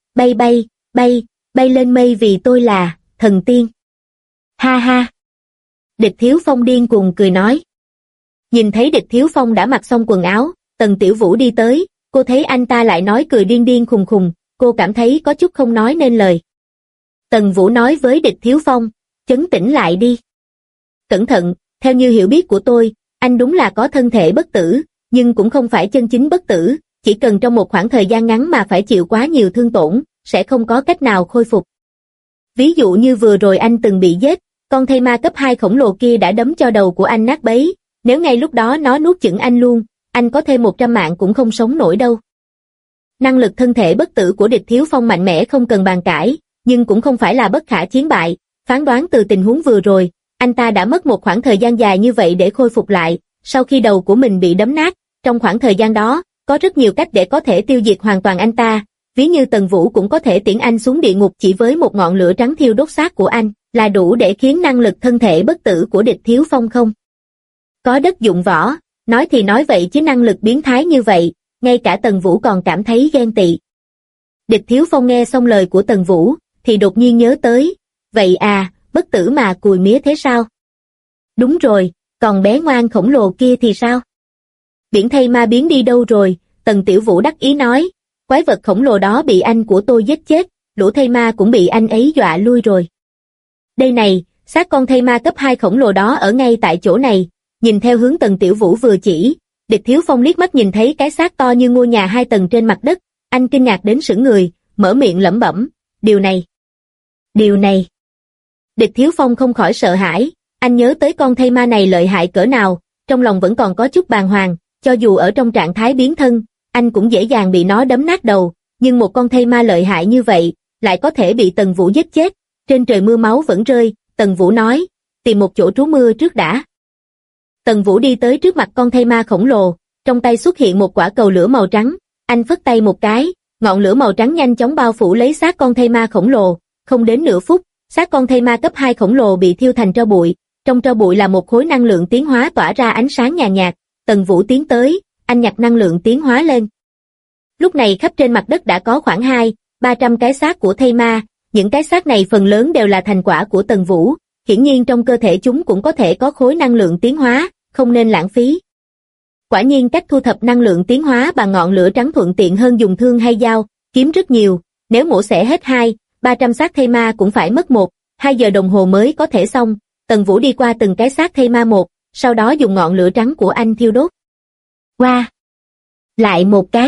bay lên mây vì tôi là thần tiên. Ha ha. Địch Thiếu Phong điên cuồng cười nói. Nhìn thấy Địch Thiếu Phong đã mặc xong quần áo, Tần Tiểu Vũ đi tới, cô thấy anh ta lại nói cười điên điên khùng khùng, cô cảm thấy có chút không nói nên lời. Tần Vũ nói với Địch Thiếu Phong, chấn tĩnh lại đi. Cẩn thận, theo như hiểu biết của tôi, anh đúng là có thân thể bất tử, nhưng cũng không phải chân chính bất tử, chỉ cần trong một khoảng thời gian ngắn mà phải chịu quá nhiều thương tổn, sẽ không có cách nào khôi phục. Ví dụ như vừa rồi anh từng bị giết, con thây ma cấp 2 khổng lồ kia đã đấm cho đầu của anh nát bấy, nếu ngay lúc đó nó nuốt chửng anh luôn, anh có thêm 100 mạng cũng không sống nổi đâu. Năng lực thân thể bất tử của Địch Thiếu Phong mạnh mẽ không cần bàn cãi, nhưng cũng không phải là bất khả chiến bại, phán đoán từ tình huống vừa rồi, anh ta đã mất một khoảng thời gian dài như vậy để khôi phục lại, sau khi đầu của mình bị đấm nát, trong khoảng thời gian đó, có rất nhiều cách để có thể tiêu diệt hoàn toàn anh ta, ví như Tần Vũ cũng có thể tiễn anh xuống địa ngục chỉ với một ngọn lửa trắng thiêu đốt xác của anh, là đủ để khiến năng lực thân thể bất tử của Địch Thiếu Phong không có đất dụng võ, nói thì nói vậy chứ năng lực biến thái như vậy, ngay cả Tần Vũ còn cảm thấy ghen tị. Địch Thiếu Phong nghe xong lời của Tần Vũ, thì đột nhiên nhớ tới, vậy à, bất tử mà cùi mía thế sao? Đúng rồi, còn bé ngoan khổng lồ kia thì sao? Biển thây ma biến đi đâu rồi? Tần Tiểu Vũ đắc ý nói, quái vật khổng lồ đó bị anh của tôi giết chết, lũ thây ma cũng bị anh ấy dọa lui rồi. Đây này, xác con thây ma cấp 2 khổng lồ đó ở ngay tại chỗ này. Nhìn theo hướng Tần Tiểu Vũ vừa chỉ, Địch Thiếu Phong liếc mắt nhìn thấy cái xác to như ngôi nhà 2 tầng trên mặt đất, anh kinh ngạc đến sững người, mở miệng lẩm bẩm, điều này. Địch Thiếu Phong không khỏi sợ hãi, anh nhớ tới con thây ma này lợi hại cỡ nào, trong lòng vẫn còn có chút bàng hoàng, cho dù ở trong trạng thái biến thân, anh cũng dễ dàng bị nó đấm nát đầu, nhưng một con thây ma lợi hại như vậy, lại có thể bị Tần Vũ giết chết. Trên trời mưa máu vẫn rơi, Tần Vũ nói, tìm một chỗ trú mưa trước đã. Tần Vũ đi tới trước mặt con thây ma khổng lồ, trong tay xuất hiện một quả cầu lửa màu trắng, anh phất tay một cái, ngọn lửa màu trắng nhanh chóng bao phủ lấy xác con thây ma khổng lồ, không đến nửa phút, xác con thây ma cấp 2 khổng lồ bị thiêu thành tro bụi, trong tro bụi là một khối năng lượng tiến hóa tỏa ra ánh sáng nhàn nhạt, Tần Vũ tiến tới, anh nhặt năng lượng tiến hóa lên. Lúc này khắp trên mặt đất đã có khoảng 200-300 cái xác của thây ma, những cái xác này phần lớn đều là thành quả của Tần Vũ, hiển nhiên trong cơ thể chúng cũng có thể có khối năng lượng tiến hóa, không nên lãng phí. Quả nhiên cách thu thập năng lượng tiến hóa bằng ngọn lửa trắng thuận tiện hơn dùng thương hay dao, kiếm rất nhiều, nếu mổ xẻ hết 200-300 xác thây ma cũng phải mất 1-2 giờ đồng hồ mới có thể xong. Tần Vũ đi qua từng cái xác thây ma một, sau đó dùng ngọn lửa trắng của anh thiêu đốt. Qua! Lại một cái!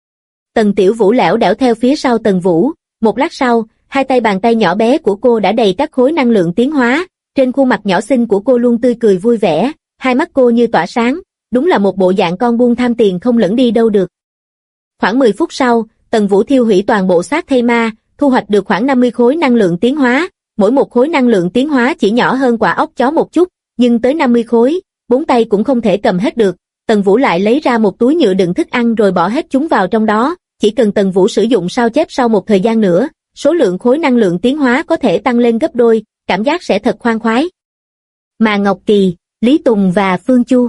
Tần Tiểu Vũ lẻo đẻo theo phía sau Tần Vũ, một lát sau, hai tay bàn tay nhỏ bé của cô đã đầy các khối năng lượng tiến hóa, trên khuôn mặt nhỏ xinh của cô luôn tươi cười vui vẻ, hai mắt cô như tỏa sáng, đúng là một bộ dạng con buôn tham tiền không lẫn đi đâu được. Khoảng 10 phút sau, Tần Vũ thiêu hủy toàn bộ xác thây ma, thu hoạch được khoảng 50 khối năng lượng tiến hóa, mỗi một khối năng lượng tiến hóa chỉ nhỏ hơn quả ốc chó một chút, nhưng tới 50 khối, 4 tay cũng không thể cầm hết được. Tần Vũ lại lấy ra một túi nhựa đựng thức ăn rồi bỏ hết chúng vào trong đó, chỉ cần Tần Vũ sử dụng sao chép sau một thời gian nữa, số lượng khối năng lượng tiến hóa có thể tăng lên gấp đôi, cảm giác sẽ thật khoan khoái. Mà Ngọc Kỳ, Lý Tùng và Phương Chu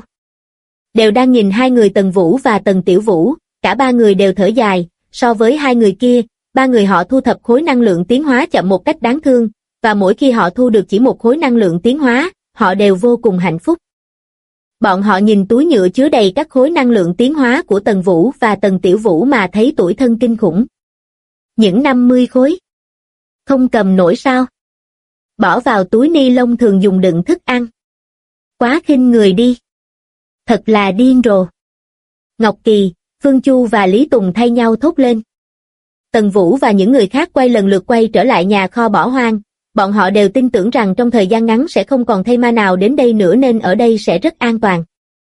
đều đang nhìn hai người Tần Vũ và Tần Tiểu Vũ, cả ba người đều thở dài, so với hai người kia, ba người họ thu thập khối năng lượng tiến hóa chậm một cách đáng thương, và mỗi khi họ thu được chỉ một khối năng lượng tiến hóa, họ đều vô cùng hạnh phúc. Bọn họ nhìn túi nhựa chứa đầy các khối năng lượng tiến hóa của Tần Vũ và Tần Tiểu Vũ mà thấy tủi thân kinh khủng. Những 50 khối. Không cầm nổi sao? Bỏ vào túi ni lông thường dùng đựng thức ăn. Quá khinh người đi. Thật là điên rồ. Ngọc Kỳ, Phương Chu và Lý Tùng thay nhau thốt lên. Tần Vũ và những người khác lần lượt quay trở lại nhà kho bỏ hoang. Bọn họ đều tin tưởng rằng trong thời gian ngắn sẽ không còn thây ma nào đến đây nữa nên ở đây sẽ rất an toàn.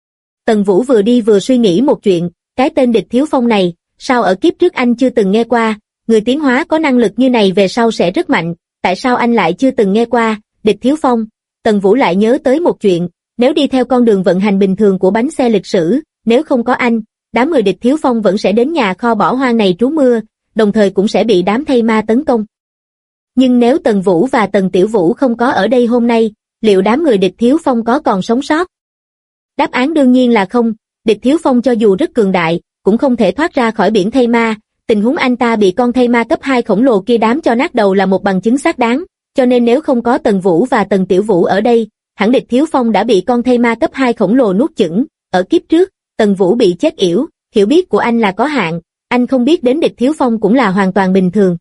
Tần Vũ vừa đi vừa suy nghĩ một chuyện, cái tên Địch Thiếu Phong này, sao ở kiếp trước anh chưa từng nghe qua, người tiến hóa có năng lực như này về sau sẽ rất mạnh, tại sao anh lại chưa từng nghe qua, Địch Thiếu Phong. Tần Vũ lại nhớ tới một chuyện, nếu đi theo con đường vận hành bình thường của bánh xe lịch sử, nếu không có anh, đám người Địch Thiếu Phong vẫn sẽ đến nhà kho bỏ hoang này trú mưa, đồng thời cũng sẽ bị đám thây ma tấn công. Nhưng nếu Tần Vũ và Tần Tiểu Vũ không có ở đây hôm nay, liệu đám người Địch Thiếu Phong có còn sống sót? Đáp án đương nhiên là không, Địch Thiếu Phong cho dù rất cường đại, cũng không thể thoát ra khỏi biển thây ma, tình huống anh ta bị con thây ma cấp 2 khổng lồ kia đám cho nát đầu là một bằng chứng xác đáng, cho nên nếu không có Tần Vũ và Tần Tiểu Vũ ở đây, hẳn Địch Thiếu Phong đã bị con thây ma cấp 2 khổng lồ nuốt chửng. Ở kiếp trước, Tần Vũ bị chết yểu, hiểu biết của anh là có hạn, anh không biết đến Địch Thiếu Phong cũng là hoàn toàn bình thường.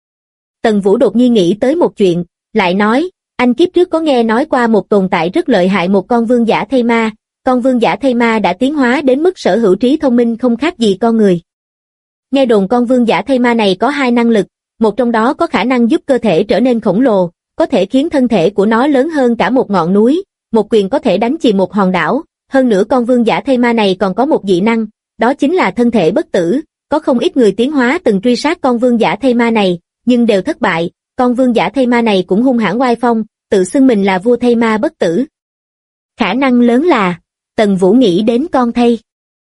Tần Vũ đột nhiên nghĩ tới một chuyện, lại nói, anh kiếp trước có nghe nói qua một tồn tại rất lợi hại, một con vương giả thây ma, con vương giả thây ma đã tiến hóa đến mức sở hữu trí thông minh không khác gì con người. Nghe đồn con vương giả thây ma này có hai năng lực, một trong đó có khả năng giúp cơ thể trở nên khổng lồ, có thể khiến thân thể của nó lớn hơn cả một ngọn núi, một quyền có thể đánh chìm một hòn đảo, hơn nữa con vương giả thây ma này còn có một dị năng, đó chính là thân thể bất tử, có không ít người tiến hóa từng truy sát con vương giả thây ma này, nhưng đều thất bại, con vương giả thây ma này cũng hung hãn oai phong, tự xưng mình là vua thây ma bất tử. Khả năng lớn là, Tần Vũ nghĩ đến con thây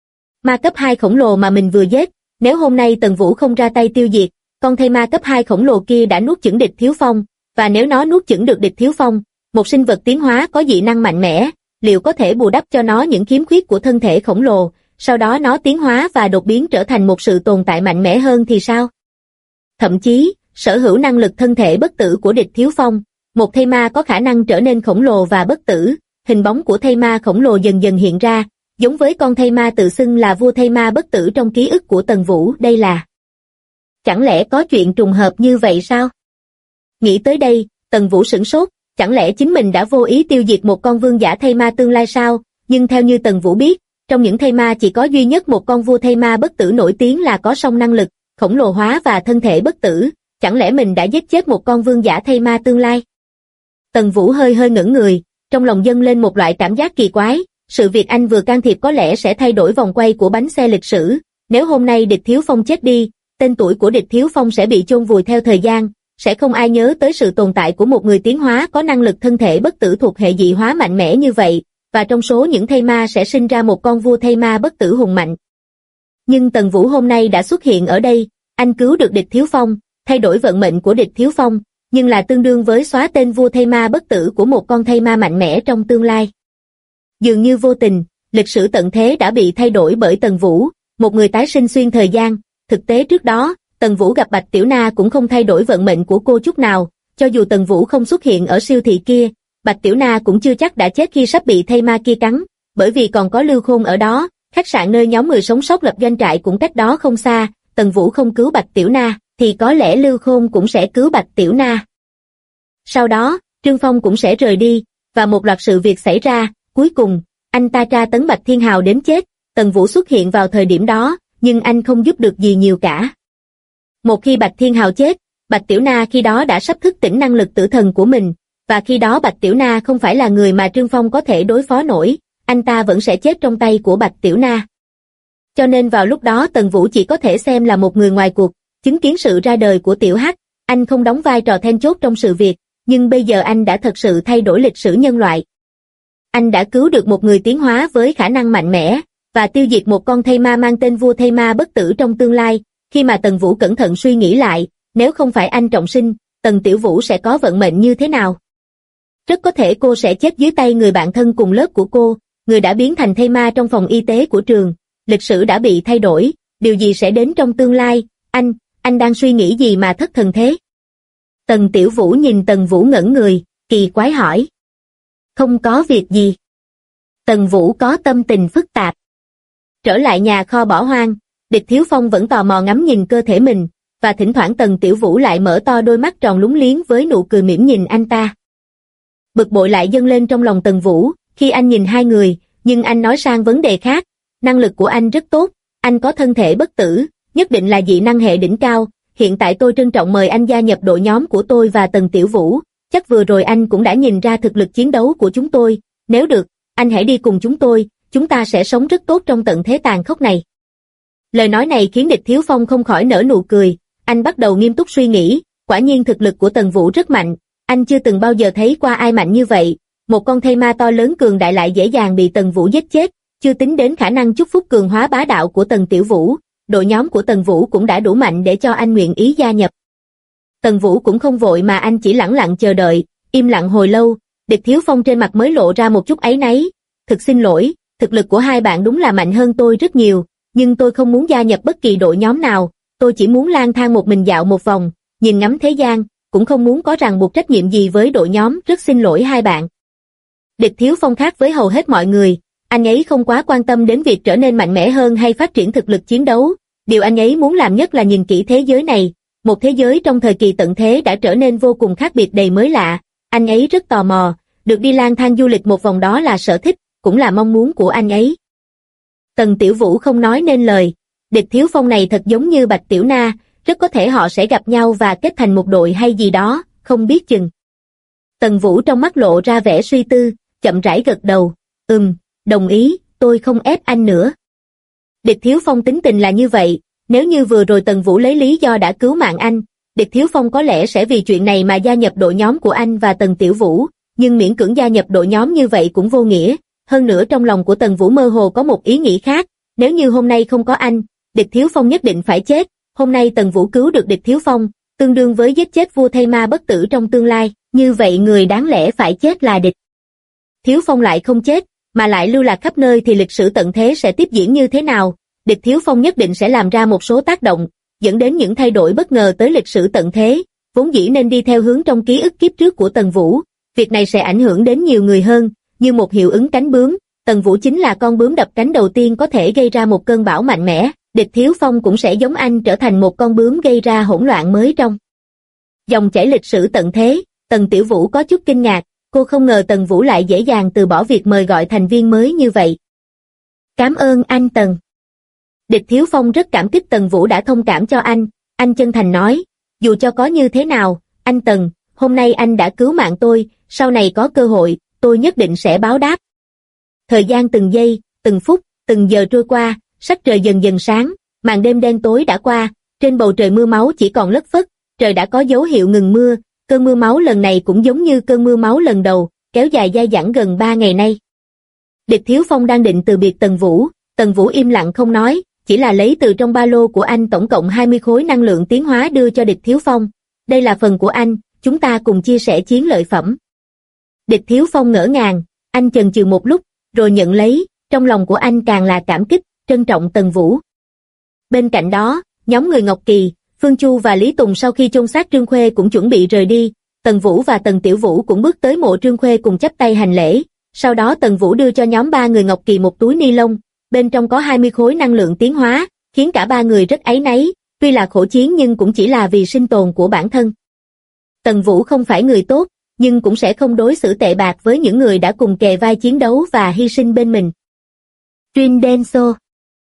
ma cấp 2 khổng lồ mà mình vừa giết, nếu hôm nay Tần Vũ không ra tay tiêu diệt, con thây ma cấp 2 khổng lồ kia đã nuốt chửng Địch Thiếu Phong, và nếu nó nuốt chửng được Địch Thiếu Phong, một sinh vật tiến hóa có dị năng mạnh mẽ, liệu có thể bù đắp cho nó những khiếm khuyết của thân thể khổng lồ, sau đó nó tiến hóa và đột biến trở thành một sự tồn tại mạnh mẽ hơn thì sao? Thậm chí, sở hữu năng lực thân thể bất tử của Địch Thiếu Phong, một thây ma có khả năng trở nên khổng lồ và bất tử, hình bóng của thây ma khổng lồ dần dần hiện ra, giống với con thây ma tự xưng là vua thây ma bất tử trong ký ức của Tần Vũ. Đây là... Chẳng lẽ có chuyện trùng hợp như vậy sao? Nghĩ tới đây, Tần Vũ sửng sốt, chẳng lẽ chính mình đã vô ý tiêu diệt một con vương giả thây ma tương lai sao? Nhưng theo như Tần Vũ biết, trong những thây ma chỉ có duy nhất một con vua thây ma bất tử nổi tiếng là có song năng lực, khổng lồ hóa và thân thể bất tử, chẳng lẽ mình đã giết chết một con vương giả thây ma tương lai? Tần Vũ hơi ngẩng người, trong lòng dâng lên một loại cảm giác kỳ quái, sự việc anh vừa can thiệp có lẽ sẽ thay đổi vòng quay của bánh xe lịch sử, nếu hôm nay Địch Thiếu Phong chết đi, tên tuổi của Địch Thiếu Phong sẽ bị chôn vùi theo thời gian, sẽ không ai nhớ tới sự tồn tại của một người tiến hóa có năng lực thân thể bất tử thuộc hệ dị hóa mạnh mẽ như vậy, và trong số những thây ma sẽ sinh ra một con vua thây ma bất tử hùng mạnh. Nhưng Tần Vũ hôm nay đã xuất hiện ở đây, anh cứu được Địch Thiếu Phong, thay đổi vận mệnh của Địch Thiếu Phong, nhưng là tương đương với xóa tên vua thây ma bất tử của một con thây ma mạnh mẽ trong tương lai. Dường như vô tình, lịch sử tận thế đã bị thay đổi bởi Tần Vũ, một người tái sinh xuyên thời gian. Thực tế trước đó, Tần Vũ gặp Bạch Tiểu Na cũng không thay đổi vận mệnh của cô chút nào, cho dù Tần Vũ không xuất hiện ở siêu thị kia, Bạch Tiểu Na cũng chưa chắc đã chết khi sắp bị thây ma kia cắn, bởi vì còn có Lưu Khôn ở đó, khách sạn nơi nhóm người sống sót lập doanh trại cũng cách đó không xa, Tần Vũ không cứu Bạch Tiểu Na, thì có lẽ Lưu Khôn cũng sẽ cứu Bạch Tiểu Na. Sau đó, Trương Phong cũng sẽ rời đi, và một loạt sự việc xảy ra, cuối cùng, anh ta tra tấn Bạch Thiên Hào đến chết, Tần Vũ xuất hiện vào thời điểm đó, nhưng anh không giúp được gì nhiều cả. Một khi Bạch Thiên Hào chết, Bạch Tiểu Na khi đó đã sắp thức tỉnh năng lực tử thần của mình, và khi đó Bạch Tiểu Na không phải là người mà Trương Phong có thể đối phó nổi, anh ta vẫn sẽ chết trong tay của Bạch Tiểu Na. Cho nên vào lúc đó Tần Vũ chỉ có thể xem là một người ngoài cuộc, chứng kiến sự ra đời của Tiểu Hắc, anh không đóng vai trò then chốt trong sự việc, nhưng bây giờ anh đã thật sự thay đổi lịch sử nhân loại. Anh đã cứu được một người tiến hóa với khả năng mạnh mẽ, và tiêu diệt một con thây ma mang tên vua thây ma bất tử trong tương lai. Khi mà Tần Vũ cẩn thận suy nghĩ lại, nếu không phải anh trọng sinh, Tần Tiểu Vũ sẽ có vận mệnh như thế nào? Rất có thể cô sẽ chết dưới tay người bạn thân cùng lớp của cô, người đã biến thành thây ma trong phòng y tế của trường. Lịch sử đã bị thay đổi, điều gì sẽ đến trong tương lai? Anh đang suy nghĩ gì mà thất thần thế? Tần Tiểu Vũ nhìn Tần Vũ ngẩn người, kỳ quái hỏi. Không có việc gì. Tần Vũ có tâm tình phức tạp. Trở lại nhà kho bỏ hoang, Địch Thiếu Phong vẫn tò mò ngắm nhìn cơ thể mình, và thỉnh thoảng Tần Tiểu Vũ lại mở to đôi mắt tròn lúng liếng với nụ cười mỉm nhìn anh ta. Bực bội lại dâng lên trong lòng Tần Vũ, khi anh nhìn hai người, nhưng anh nói sang vấn đề khác, năng lực của anh rất tốt, anh có thân thể bất tử, nhất định là dị năng hệ đỉnh cao, hiện tại tôi trân trọng mời anh gia nhập đội nhóm của tôi và Tần Tiểu Vũ, chắc vừa rồi anh cũng đã nhìn ra thực lực chiến đấu của chúng tôi, nếu được, anh hãy đi cùng chúng ta sẽ sống rất tốt trong tận thế tàn khốc này. Lời nói này khiến Địch Thiếu Phong không khỏi nở nụ cười, anh bắt đầu nghiêm túc suy nghĩ, quả nhiên thực lực của Tần Vũ rất mạnh, anh chưa từng bao giờ thấy qua ai mạnh như vậy, một con thây ma to lớn cường đại lại dễ dàng bị Tần Vũ giết chết, chưa tính đến khả năng chúc phúc cường hóa bá đạo của Tần Tiểu Vũ, đội nhóm của Tần Vũ cũng đã đủ mạnh để cho anh nguyện ý gia nhập. Tần Vũ cũng không vội mà anh chỉ lẳng lặng chờ đợi, im lặng hồi lâu, Địch Thiếu Phong trên mặt mới lộ ra một chút áy náy, thực xin lỗi, thực lực của hai bạn đúng là mạnh hơn tôi rất nhiều, nhưng tôi không muốn gia nhập bất kỳ đội nhóm nào, tôi chỉ muốn lang thang một mình dạo một vòng, nhìn ngắm thế gian, cũng không muốn có ràng buộc trách nhiệm gì với đội nhóm, rất xin lỗi hai bạn. Địch Thiếu Phong khác với hầu hết mọi người, anh ấy không quá quan tâm đến việc trở nên mạnh mẽ hơn hay phát triển thực lực chiến đấu, điều anh ấy muốn làm nhất là nhìn kỹ thế giới này, một thế giới trong thời kỳ tận thế đã trở nên vô cùng khác biệt đầy mới lạ, anh ấy rất tò mò, được đi lang thang du lịch một vòng đó là sở thích, cũng là mong muốn của anh ấy. Tần Tiểu Vũ không nói nên lời, Địch Thiếu Phong này thật giống như Bạch Tiểu Na, rất có thể họ sẽ gặp nhau và kết thành một đội hay gì đó, không biết chừng. Tần Vũ trong mắt lộ ra vẻ suy tư, chậm rãi gật đầu, đồng ý, tôi không ép anh nữa. Địch Thiếu Phong tính tình là như vậy, nếu như vừa rồi Tần Vũ lấy lý do đã cứu mạng anh, Địch Thiếu Phong có lẽ sẽ vì chuyện này mà gia nhập đội nhóm của anh và Tần Tiểu Vũ, nhưng miễn cưỡng gia nhập đội nhóm như vậy cũng vô nghĩa, hơn nữa trong lòng của Tần Vũ mơ hồ có một ý nghĩ khác, nếu như hôm nay không có anh, Địch Thiếu Phong nhất định phải chết, hôm nay Tần Vũ cứu được Địch Thiếu Phong, tương đương với giết chết vua thây ma bất tử trong tương lai, như vậy người đáng lẽ phải chết là Địch Thiếu Phong lại không chết, mà lại lưu lạc khắp nơi thì lịch sử tận thế sẽ tiếp diễn như thế nào? Địch Thiếu Phong nhất định sẽ làm ra một số tác động, dẫn đến những thay đổi bất ngờ tới lịch sử tận thế, vốn dĩ nên đi theo hướng trong ký ức kiếp trước của Tần Vũ. Việc này sẽ ảnh hưởng đến nhiều người hơn, như một hiệu ứng cánh bướm. Tần Vũ chính là con bướm đập cánh đầu tiên có thể gây ra một cơn bão mạnh mẽ. Địch Thiếu Phong cũng sẽ giống anh trở thành một con bướm gây ra hỗn loạn mới trong dòng chảy lịch sử tận thế. Tần Tiểu Vũ có chút kinh ngạc, cô không ngờ Tần Vũ lại dễ dàng từ bỏ việc mời gọi thành viên mới như vậy. Cảm ơn anh Tần. Địch Thiếu Phong rất cảm kích Tần Vũ đã thông cảm cho anh chân thành nói, dù cho có như thế nào, anh Tần, hôm nay anh đã cứu mạng tôi, sau này có cơ hội, tôi nhất định sẽ báo đáp. Thời gian từng giây, từng phút, từng giờ trôi qua, sắc trời dần dần sáng, màn đêm đen tối đã qua, trên bầu trời mưa máu chỉ còn lất phất, trời đã có dấu hiệu ngừng mưa, cơn mưa máu lần này cũng giống như cơn mưa máu lần đầu, kéo dài dai dẳng gần 3 ngày nay. Địch Thiếu Phong đang định từ biệt Tần Vũ im lặng không nói, chỉ là lấy từ trong ba lô của anh tổng cộng 20 khối năng lượng tiến hóa đưa cho Địch Thiếu Phong. Đây là phần của anh, chúng ta cùng chia sẻ chiến lợi phẩm. Địch Thiếu Phong ngỡ ngàng, anh chần chừ một lúc, rồi nhận lấy, trong lòng của anh càng là cảm kích, trân trọng Tần Vũ. Bên cạnh đó, nhóm người Ngọc Kỳ, Phương Chu và Lý Tùng sau khi chôn xác Trương Khuê cũng chuẩn bị rời đi. Tần Vũ và Tần Tiểu Vũ cũng bước tới mộ Trương Khuê cùng chắp tay hành lễ. Sau đó Tần Vũ đưa cho nhóm 3 người Ngọc Kỳ một túi ni lông, bên trong có 20 khối năng lượng tiến hóa, khiến cả 3 người rất áy náy, tuy là khổ chiến nhưng cũng chỉ là vì sinh tồn của bản thân. Tần Vũ không phải người tốt, nhưng cũng sẽ không đối xử tệ bạc với những người đã cùng kề vai chiến đấu và hy sinh bên mình. Truyện Denso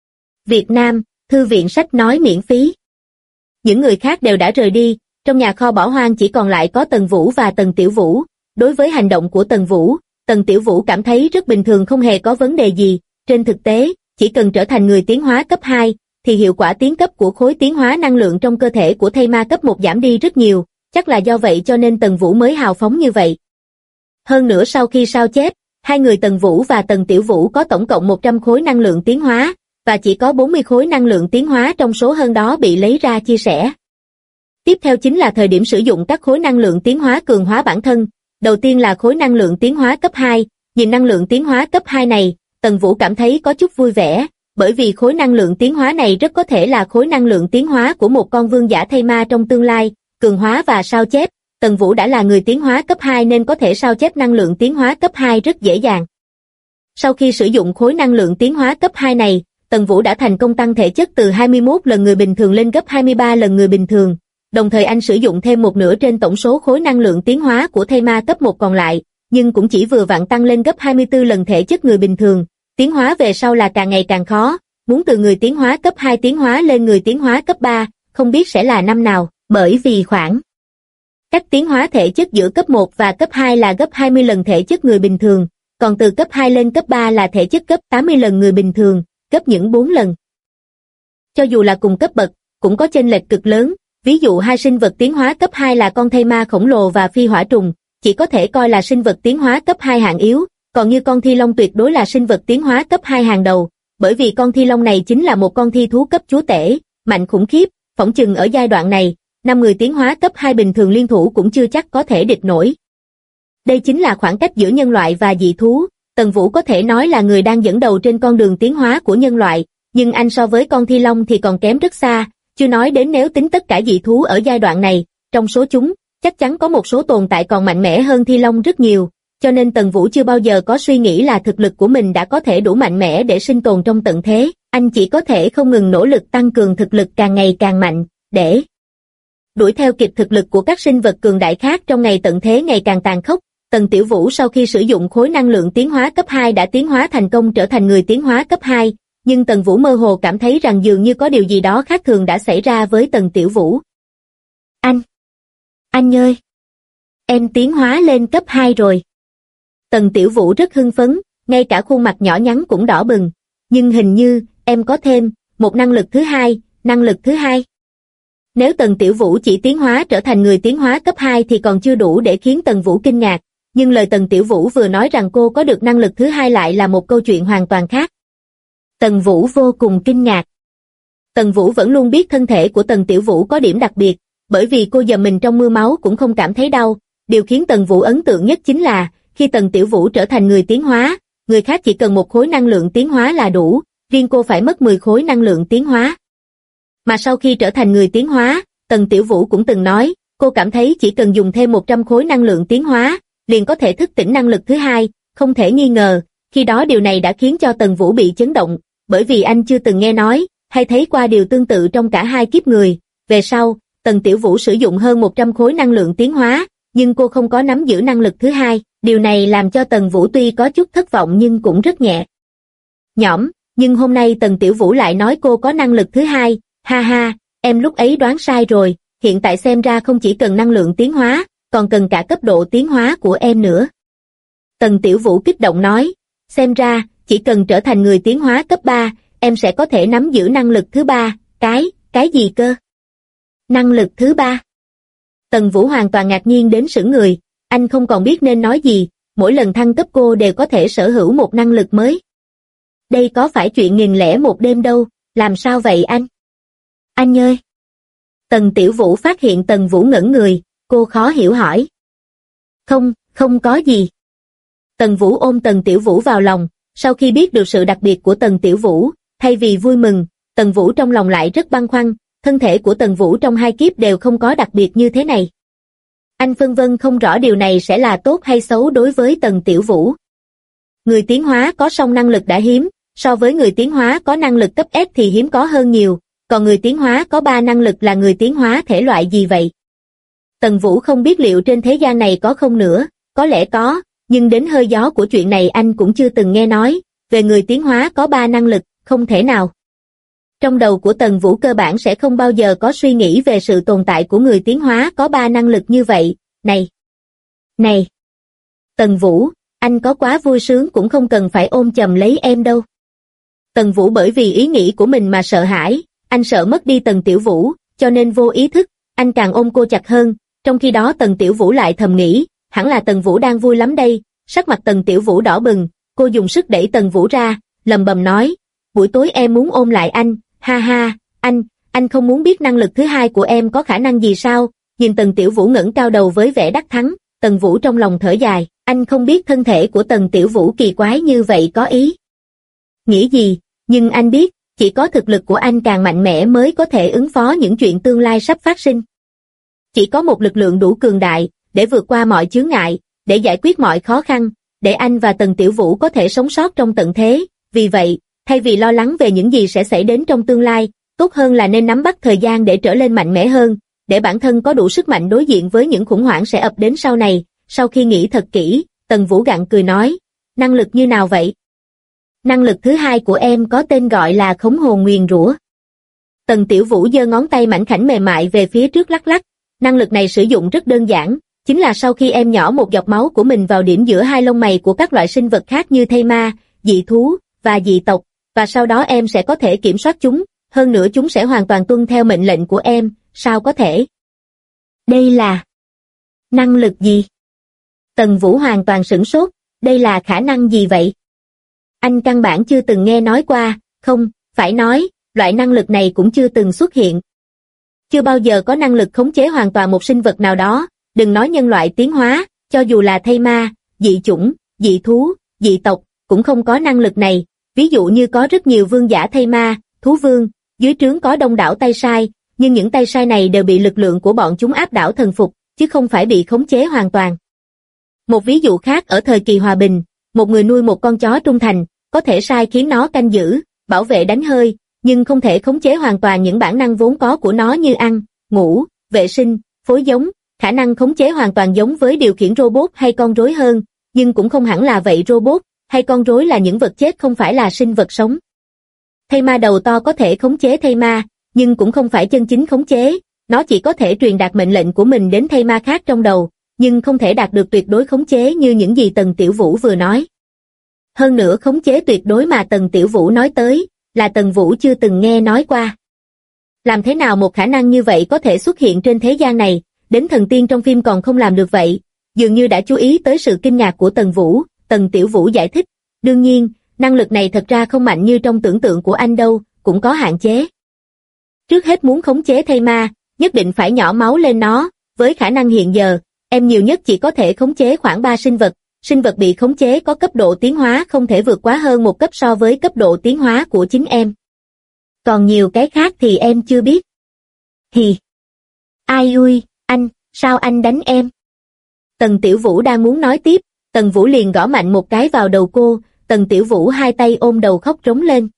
Việt Nam, thư viện sách nói miễn phí. Những người khác đều đã rời đi, trong nhà kho bỏ hoang chỉ còn lại có Tần Vũ và Tần Tiểu Vũ. Đối với hành động của Tần Vũ, Tần Tiểu Vũ cảm thấy rất bình thường, không hề có vấn đề gì. Trên thực tế, chỉ cần trở thành người tiến hóa cấp 2, thì hiệu quả tiến cấp của khối tiến hóa năng lượng trong cơ thể của thây ma cấp 1 giảm đi rất nhiều, chắc là do vậy cho nên Tần Vũ mới hào phóng như vậy. Hơn nữa sau khi sao chép, hai người Tần Vũ và Tần Tiểu Vũ có tổng cộng 100 khối năng lượng tiến hóa, và chỉ có 40 khối năng lượng tiến hóa trong số hơn đó bị lấy ra chia sẻ. Tiếp theo chính là thời điểm sử dụng các khối năng lượng tiến hóa cường hóa bản thân. Đầu tiên là khối năng lượng tiến hóa cấp 2, nhìn năng lượng tiến hóa cấp 2 này, Tần Vũ cảm thấy có chút vui vẻ, bởi vì khối năng lượng tiến hóa này rất có thể là khối năng lượng tiến hóa của một con vương giả thây ma trong tương lai, cường hóa và sao chép. Tần Vũ đã là người tiến hóa cấp 2 nên có thể sao chép năng lượng tiến hóa cấp 2 rất dễ dàng. Sau khi sử dụng khối năng lượng tiến hóa cấp 2 này, Tần Vũ đã thành công tăng thể chất từ 21 lần người bình thường lên gấp 23 lần người bình thường. Đồng thời anh sử dụng thêm một nửa trên tổng số khối năng lượng tiến hóa của thây ma cấp 1 còn lại, nhưng cũng chỉ vừa vặn tăng lên gấp 24 lần thể chất người bình thường. Tiến hóa về sau là càng ngày càng khó, muốn từ người tiến hóa cấp 2 tiến hóa lên người tiến hóa cấp 3, không biết sẽ là năm nào, bởi vì khoảng cách tiến hóa thể chất giữa cấp 1 và cấp 2 là gấp 20 lần thể chất người bình thường, còn từ cấp 2 lên cấp 3 là thể chất gấp 80 lần người bình thường, gấp những 4 lần. Cho dù là cùng cấp bậc, cũng có chênh lệch cực lớn, ví dụ hai sinh vật tiến hóa cấp 2 là con thây ma khổng lồ và phi hỏa trùng, chỉ có thể coi là sinh vật tiến hóa cấp 2 hạng yếu, còn như con thi long tuyệt đối là sinh vật tiến hóa cấp 2 hàng đầu, bởi vì con thi long này chính là một con thi thú cấp chúa tể, mạnh khủng khiếp, phỏng chừng ở giai đoạn này, 5 người tiến hóa cấp 2 bình thường liên thủ cũng chưa chắc có thể địch nổi. Đây chính là khoảng cách giữa nhân loại và dị thú. Tần Vũ có thể nói là người đang dẫn đầu trên con đường tiến hóa của nhân loại, nhưng anh so với con thi long thì còn kém rất xa, chưa nói đến nếu tính tất cả dị thú ở giai đoạn này, trong số chúng, chắc chắn có một số tồn tại còn mạnh mẽ hơn thi long rất nhiều, cho nên Tần Vũ chưa bao giờ có suy nghĩ là thực lực của mình đã có thể đủ mạnh mẽ để sinh tồn trong tận thế, anh chỉ có thể không ngừng nỗ lực tăng cường thực lực càng ngày càng mạnh, để đuổi theo kịp thực lực của các sinh vật cường đại khác trong ngày tận thế ngày càng tàn khốc. Tần Tiểu Vũ sau khi sử dụng khối năng lượng tiến hóa cấp 2 đã tiến hóa thành công trở thành người tiến hóa cấp 2, nhưng Tần Vũ mơ hồ cảm thấy rằng dường như có điều gì đó khác thường đã xảy ra với Tần Tiểu Vũ. Anh ơi! Em tiến hóa lên cấp 2 rồi. Tần Tiểu Vũ rất hưng phấn, ngay cả khuôn mặt nhỏ nhắn cũng đỏ bừng, nhưng hình như em có thêm một năng lực thứ hai. Nếu Tần Tiểu Vũ chỉ tiến hóa trở thành người tiến hóa cấp 2 thì còn chưa đủ để khiến Tần Vũ kinh ngạc, nhưng lời Tần Tiểu Vũ vừa nói rằng cô có được năng lực thứ hai lại là một câu chuyện hoàn toàn khác. Tần Vũ vô cùng kinh ngạc. Tần Vũ vẫn luôn biết thân thể của Tần Tiểu Vũ có điểm đặc biệt, bởi vì cô dầm mình trong mưa máu cũng không cảm thấy đau. Điều khiến Tần Vũ ấn tượng nhất chính là, khi Tần Tiểu Vũ trở thành người tiến hóa, người khác chỉ cần một khối năng lượng tiến hóa là đủ, riêng cô phải mất 10 khối năng lượng tiến hóa. Mà sau khi trở thành người tiến hóa, Tần Tiểu Vũ cũng từng nói, cô cảm thấy chỉ cần dùng thêm 100 khối năng lượng tiến hóa, liền có thể thức tỉnh năng lực thứ hai, không thể nghi ngờ, khi đó điều này đã khiến cho Tần Vũ bị chấn động, bởi vì anh chưa từng nghe nói, hay thấy qua điều tương tự trong cả hai kiếp người. Về sau, Tần Tiểu Vũ sử dụng hơn 100 khối năng lượng tiến hóa, nhưng cô không có nắm giữ năng lực thứ hai, điều này làm cho Tần Vũ tuy có chút thất vọng nhưng cũng rất nhẹ nhõm, nhưng hôm nay Tần Tiểu Vũ lại nói cô có năng lực thứ hai, ha ha, em lúc ấy đoán sai rồi, hiện tại xem ra không chỉ cần năng lượng tiến hóa, còn cần cả cấp độ tiến hóa của em nữa. Tần Tiểu Vũ kích động nói, xem ra, chỉ cần trở thành người tiến hóa cấp 3, em sẽ có thể nắm giữ năng lực thứ ba, cái gì cơ? Năng lực thứ ba? Tần Vũ hoàn toàn ngạc nhiên đến sững người, anh không còn biết nên nói gì, mỗi lần thăng cấp cô đều có thể sở hữu một năng lực mới. Đây có phải chuyện 1001 đêm đâu, làm sao vậy anh? Anh ơi! Tần Tiểu Vũ phát hiện Tần Vũ ngẩn người, cô khó hiểu hỏi. Không có gì. Tần Vũ ôm Tần Tiểu Vũ vào lòng, sau khi biết được sự đặc biệt của Tần Tiểu Vũ, thay vì vui mừng, Tần Vũ trong lòng lại rất băn khoăn, thân thể của Tần Vũ trong hai kiếp đều không có đặc biệt như thế này. Anh phân vân không rõ điều này sẽ là tốt hay xấu đối với Tần Tiểu Vũ. Người tiến hóa có song năng lực đã hiếm, so với người tiến hóa có năng lực cấp S thì hiếm có hơn nhiều, còn người tiến hóa có 3 năng lực là người tiến hóa thể loại gì vậy? Tần Vũ không biết liệu trên thế gian này có không nữa, có lẽ có, nhưng đến hơi gió của chuyện này anh cũng chưa từng nghe nói, về người tiến hóa có 3 năng lực, không thể nào. Trong đầu của Tần Vũ cơ bản sẽ không bao giờ có suy nghĩ về sự tồn tại của người tiến hóa có 3 năng lực như vậy, này. Tần Vũ, anh có quá vui sướng cũng không cần phải ôm chầm lấy em đâu. Tần Vũ bởi vì ý nghĩ của mình mà sợ hãi, anh sợ mất đi Tần Tiểu Vũ, cho nên vô ý thức, anh càng ôm cô chặt hơn, trong khi đó Tần Tiểu Vũ lại thầm nghĩ, hẳn là Tần Vũ đang vui lắm đây, sắc mặt Tần Tiểu Vũ đỏ bừng, cô dùng sức đẩy Tần Vũ ra, lầm bầm nói, buổi tối em muốn ôm lại anh, ha ha, anh không muốn biết năng lực thứ hai của em có khả năng gì sao? Nhìn Tần Tiểu Vũ ngẩng cao đầu với vẻ đắc thắng, Tần Vũ trong lòng thở dài, anh không biết thân thể của Tần Tiểu Vũ kỳ quái như vậy có ý nghĩ gì, nhưng anh biết, chỉ có thực lực của anh càng mạnh mẽ mới có thể ứng phó những chuyện tương lai sắp phát sinh. Chỉ có một lực lượng đủ cường đại, để vượt qua mọi chướng ngại, để giải quyết mọi khó khăn, để anh và Tần Tiểu Vũ có thể sống sót trong tận thế, vì vậy, thay vì lo lắng về những gì sẽ xảy đến trong tương lai, tốt hơn là nên nắm bắt thời gian để trở lên mạnh mẽ hơn, để bản thân có đủ sức mạnh đối diện với những khủng hoảng sẽ ập đến sau này. Sau khi nghĩ thật kỹ, Tần Vũ gặng cười nói, năng lực như nào vậy? Năng lực thứ hai của em có tên gọi là khống hồn nguyền rủa. Tần Tiểu Vũ giơ ngón tay mảnh khảnh mềm mại về phía trước lắc lắc, năng lực này sử dụng rất đơn giản, chính là sau khi em nhỏ một giọt máu của mình vào điểm giữa hai lông mày của các loại sinh vật khác như thây ma, dị thú và dị tộc, và sau đó em sẽ có thể kiểm soát chúng, hơn nữa chúng sẽ hoàn toàn tuân theo mệnh lệnh của em, sao có thể? Đây là năng lực gì? Tần Vũ hoàn toàn sửng sốt, đây là khả năng gì vậy? Anh căn bản chưa từng nghe nói qua, không, phải nói, loại năng lực này cũng chưa từng xuất hiện. Chưa bao giờ có năng lực khống chế hoàn toàn một sinh vật nào đó, đừng nói nhân loại tiến hóa, cho dù là thây ma, dị chủng, dị thú, dị tộc, cũng không có năng lực này. Ví dụ như có rất nhiều vương giả thây ma, thú vương, dưới trướng có đông đảo tay sai, nhưng những tay sai này đều bị lực lượng của bọn chúng áp đảo thần phục, chứ không phải bị khống chế hoàn toàn. Một ví dụ khác ở thời kỳ hòa bình, một người nuôi một con chó trung thành, có thể sai khiến nó canh giữ, bảo vệ đánh hơi, nhưng không thể khống chế hoàn toàn những bản năng vốn có của nó như ăn, ngủ, vệ sinh, phối giống, khả năng khống chế hoàn toàn giống với điều khiển robot hay con rối hơn, nhưng cũng không hẳn là vậy. Robot hay con rối là những vật chết, không phải là sinh vật sống. Thây ma đầu to có thể khống chế thây ma, nhưng cũng không phải chân chính khống chế, nó chỉ có thể truyền đạt mệnh lệnh của mình đến thây ma khác trong đầu, nhưng không thể đạt được tuyệt đối khống chế như những gì Tần Tiểu Vũ vừa nói. Hơn nữa khống chế tuyệt đối mà Tần Tiểu Vũ nói tới, là Tần Vũ chưa từng nghe nói qua. Làm thế nào một khả năng như vậy có thể xuất hiện trên thế gian này, đến thần tiên trong phim còn không làm được vậy? Dường như đã chú ý tới sự kinh ngạc của Tần Vũ, Tần Tiểu Vũ giải thích, đương nhiên, năng lực này thật ra không mạnh như trong tưởng tượng của anh đâu, cũng có hạn chế. Trước hết muốn khống chế thây ma, nhất định phải nhỏ máu lên nó, với khả năng hiện giờ, em nhiều nhất chỉ có thể khống chế khoảng 3 sinh vật, sinh vật bị khống chế có cấp độ tiến hóa không thể vượt quá hơn một cấp so với cấp độ tiến hóa của chính em. Còn nhiều cái khác thì em chưa biết. Hì. Ai ui, anh, sao anh đánh em? Tần Tiểu Vũ đang muốn nói tiếp, Tần Vũ liền gõ mạnh một cái vào đầu cô, Tần Tiểu Vũ hai tay ôm đầu khóc rống lên.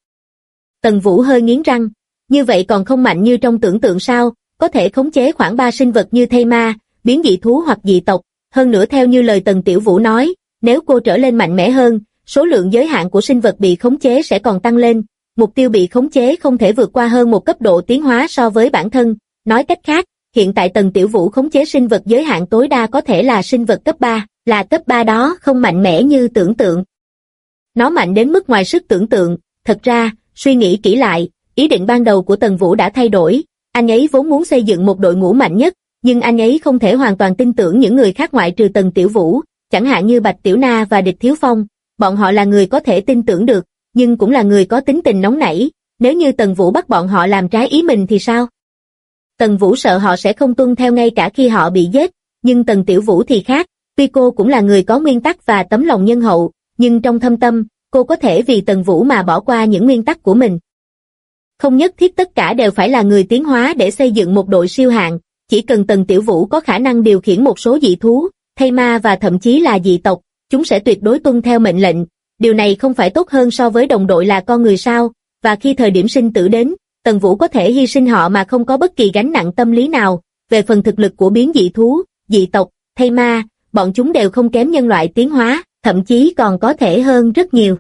Tần Vũ hơi nghiến răng, như vậy còn không mạnh như trong tưởng tượng sao, có thể khống chế khoảng 3 sinh vật như thây ma, biến dị thú hoặc dị tộc, hơn nữa theo như lời Tần Tiểu Vũ nói, nếu cô trở lên mạnh mẽ hơn, số lượng giới hạn của sinh vật bị khống chế sẽ còn tăng lên, mục tiêu bị khống chế không thể vượt qua hơn một cấp độ tiến hóa so với bản thân, nói cách khác, hiện tại Tần Tiểu Vũ khống chế sinh vật giới hạn tối đa có thể là sinh vật cấp 3, là cấp 3 đó không mạnh mẽ như tưởng tượng. Nó mạnh đến mức ngoài sức tưởng tượng, thật ra, suy nghĩ kỹ lại, ý định ban đầu của Tần Vũ đã thay đổi, anh ấy vốn muốn xây dựng một đội ngũ mạnh nhất, nhưng anh ấy không thể hoàn toàn tin tưởng những người khác ngoại trừ Tần Tiểu Vũ, chẳng hạn như Bạch Tiểu Na và Địch Thiếu Phong, bọn họ là người có thể tin tưởng được, nhưng cũng là người có tính tình nóng nảy, nếu như Tần Vũ bắt bọn họ làm trái ý mình thì sao? Tần Vũ sợ họ sẽ không tuân theo ngay cả khi họ bị giết, nhưng Tần Tiểu Vũ thì khác, tuy cô cũng là người có nguyên tắc và tấm lòng nhân hậu, nhưng trong thâm tâm, cô có thể vì Tần Vũ mà bỏ qua những nguyên tắc của mình. Không nhất thiết tất cả đều phải là người tiến hóa để xây dựng một đội siêu hạng, chỉ cần Tần Tiểu Vũ có khả năng điều khiển một số dị thú, thây ma và thậm chí là dị tộc, chúng sẽ tuyệt đối tuân theo mệnh lệnh, điều này không phải tốt hơn so với đồng đội là con người sao, và khi thời điểm sinh tử đến, Tần Vũ có thể hy sinh họ mà không có bất kỳ gánh nặng tâm lý nào, về phần thực lực của biến dị thú, dị tộc, thây ma, bọn chúng đều không kém nhân loại tiến hóa, thậm chí còn có thể hơn rất nhiều.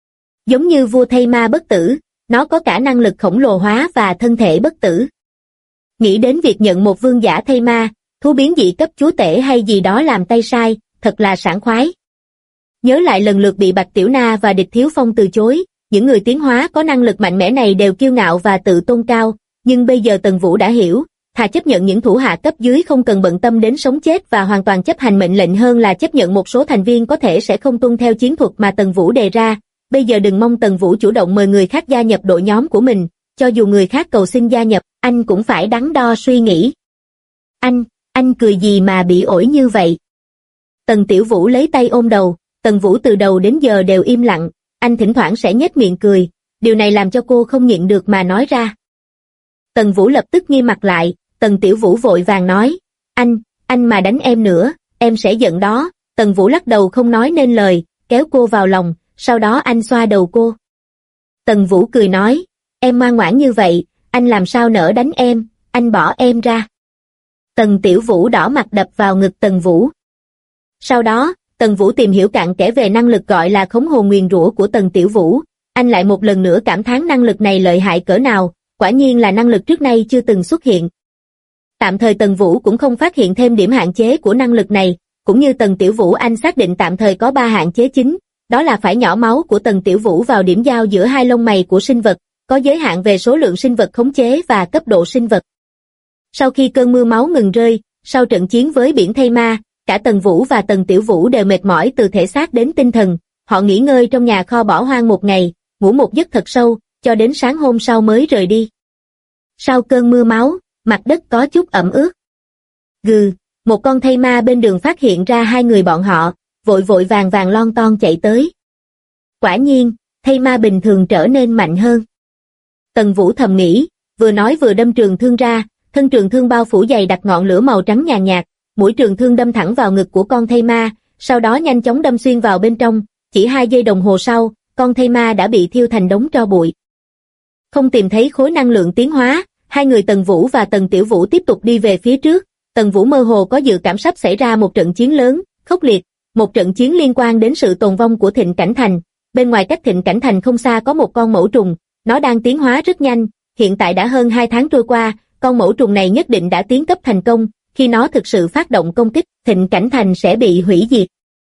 Giống như vua thây ma bất tử, nó có cả năng lực khổng lồ hóa và thân thể bất tử. Nghĩ đến việc nhận một vương giả thây ma, thú biến dị cấp chúa tể hay gì đó làm tay sai, thật là sảng khoái. Nhớ lại lần lượt bị Bạch Tiểu Na và Địch Thiếu Phong từ chối, những người tiến hóa có năng lực mạnh mẽ này đều kiêu ngạo và tự tôn cao, nhưng bây giờ Tần Vũ đã hiểu, thà chấp nhận những thủ hạ cấp dưới không cần bận tâm đến sống chết và hoàn toàn chấp hành mệnh lệnh hơn là chấp nhận một số thành viên có thể sẽ không tuân theo chiến thuật mà Tần Vũ đề ra. Bây giờ đừng mong Tần Vũ chủ động mời người khác gia nhập đội nhóm của mình, cho dù người khác cầu xin gia nhập, anh cũng phải đắn đo suy nghĩ. Anh cười gì mà bị ổi như vậy? Tần Tiểu Vũ lấy tay ôm đầu, Tần Vũ từ đầu đến giờ đều im lặng, anh thỉnh thoảng sẽ nhếch miệng cười, điều này làm cho cô không nhịn được mà nói ra. Tần Vũ lập tức nghiêm mặt lại, Tần Tiểu Vũ vội vàng nói, anh mà đánh em nữa, em sẽ giận đó. Tần Vũ lắc đầu không nói nên lời, kéo cô vào lòng, sau đó anh xoa đầu cô. Tần Vũ cười nói, em ngoan ngoãn như vậy, anh làm sao nỡ đánh em, anh bỏ em ra. Tần Tiểu Vũ đỏ mặt đập vào ngực Tần Vũ. Sau đó, Tần Vũ tìm hiểu cặn kẽ về năng lực gọi là khống hồn nguyền rủa của Tần Tiểu Vũ, anh lại một lần nữa cảm thán năng lực này lợi hại cỡ nào, quả nhiên là năng lực trước nay chưa từng xuất hiện. Tạm thời Tần Vũ cũng không phát hiện thêm điểm hạn chế của năng lực này, cũng như Tần Tiểu Vũ anh xác định tạm thời có 3 hạn chế chính, đó là phải nhỏ máu của Tần Tiểu Vũ vào điểm giao giữa hai lông mày của sinh vật, có giới hạn về số lượng sinh vật khống chế và cấp độ sinh vật. Sau khi cơn mưa máu ngừng rơi, sau trận chiến với biển thây ma, cả Tần Vũ và Tần Tiểu Vũ đều mệt mỏi từ thể xác đến tinh thần, họ nghỉ ngơi trong nhà kho bỏ hoang một ngày, ngủ một giấc thật sâu, cho đến sáng hôm sau mới rời đi. Sau cơn mưa máu, mặt đất có chút ẩm ướt. Gừ, một con thây ma bên đường phát hiện ra hai người bọn họ, vội vội vàng vàng lon ton chạy tới. Quả nhiên, thây ma bình thường trở nên mạnh hơn. Tần Vũ thầm nghĩ, vừa nói vừa đâm trường thương ra, thân trường thương bao phủ dày đặc ngọn lửa màu trắng nhàn nhạt, mũi trường thương đâm thẳng vào ngực của con thây ma, sau đó nhanh chóng đâm xuyên vào bên trong, chỉ 2 giây đồng hồ sau, con thây ma đã bị thiêu thành đống tro bụi. Không tìm thấy khối năng lượng tiến hóa, hai người Tần Vũ và Tần Tiểu Vũ tiếp tục đi về phía trước, Tần Vũ mơ hồ có dự cảm sắp xảy ra một trận chiến lớn, khốc liệt, một trận chiến liên quan đến sự tồn vong của Thịnh Cảnh Thành. Bên ngoài cách Thịnh Cảnh Thành không xa có một con mẫu trùng, nó đang tiến hóa rất nhanh, hiện tại đã hơn 2 tháng trôi qua, con mẫu trùng này nhất định đã tiến cấp thành công, khi nó thực sự phát động công kích, Thịnh Cảnh Thành sẽ bị hủy diệt.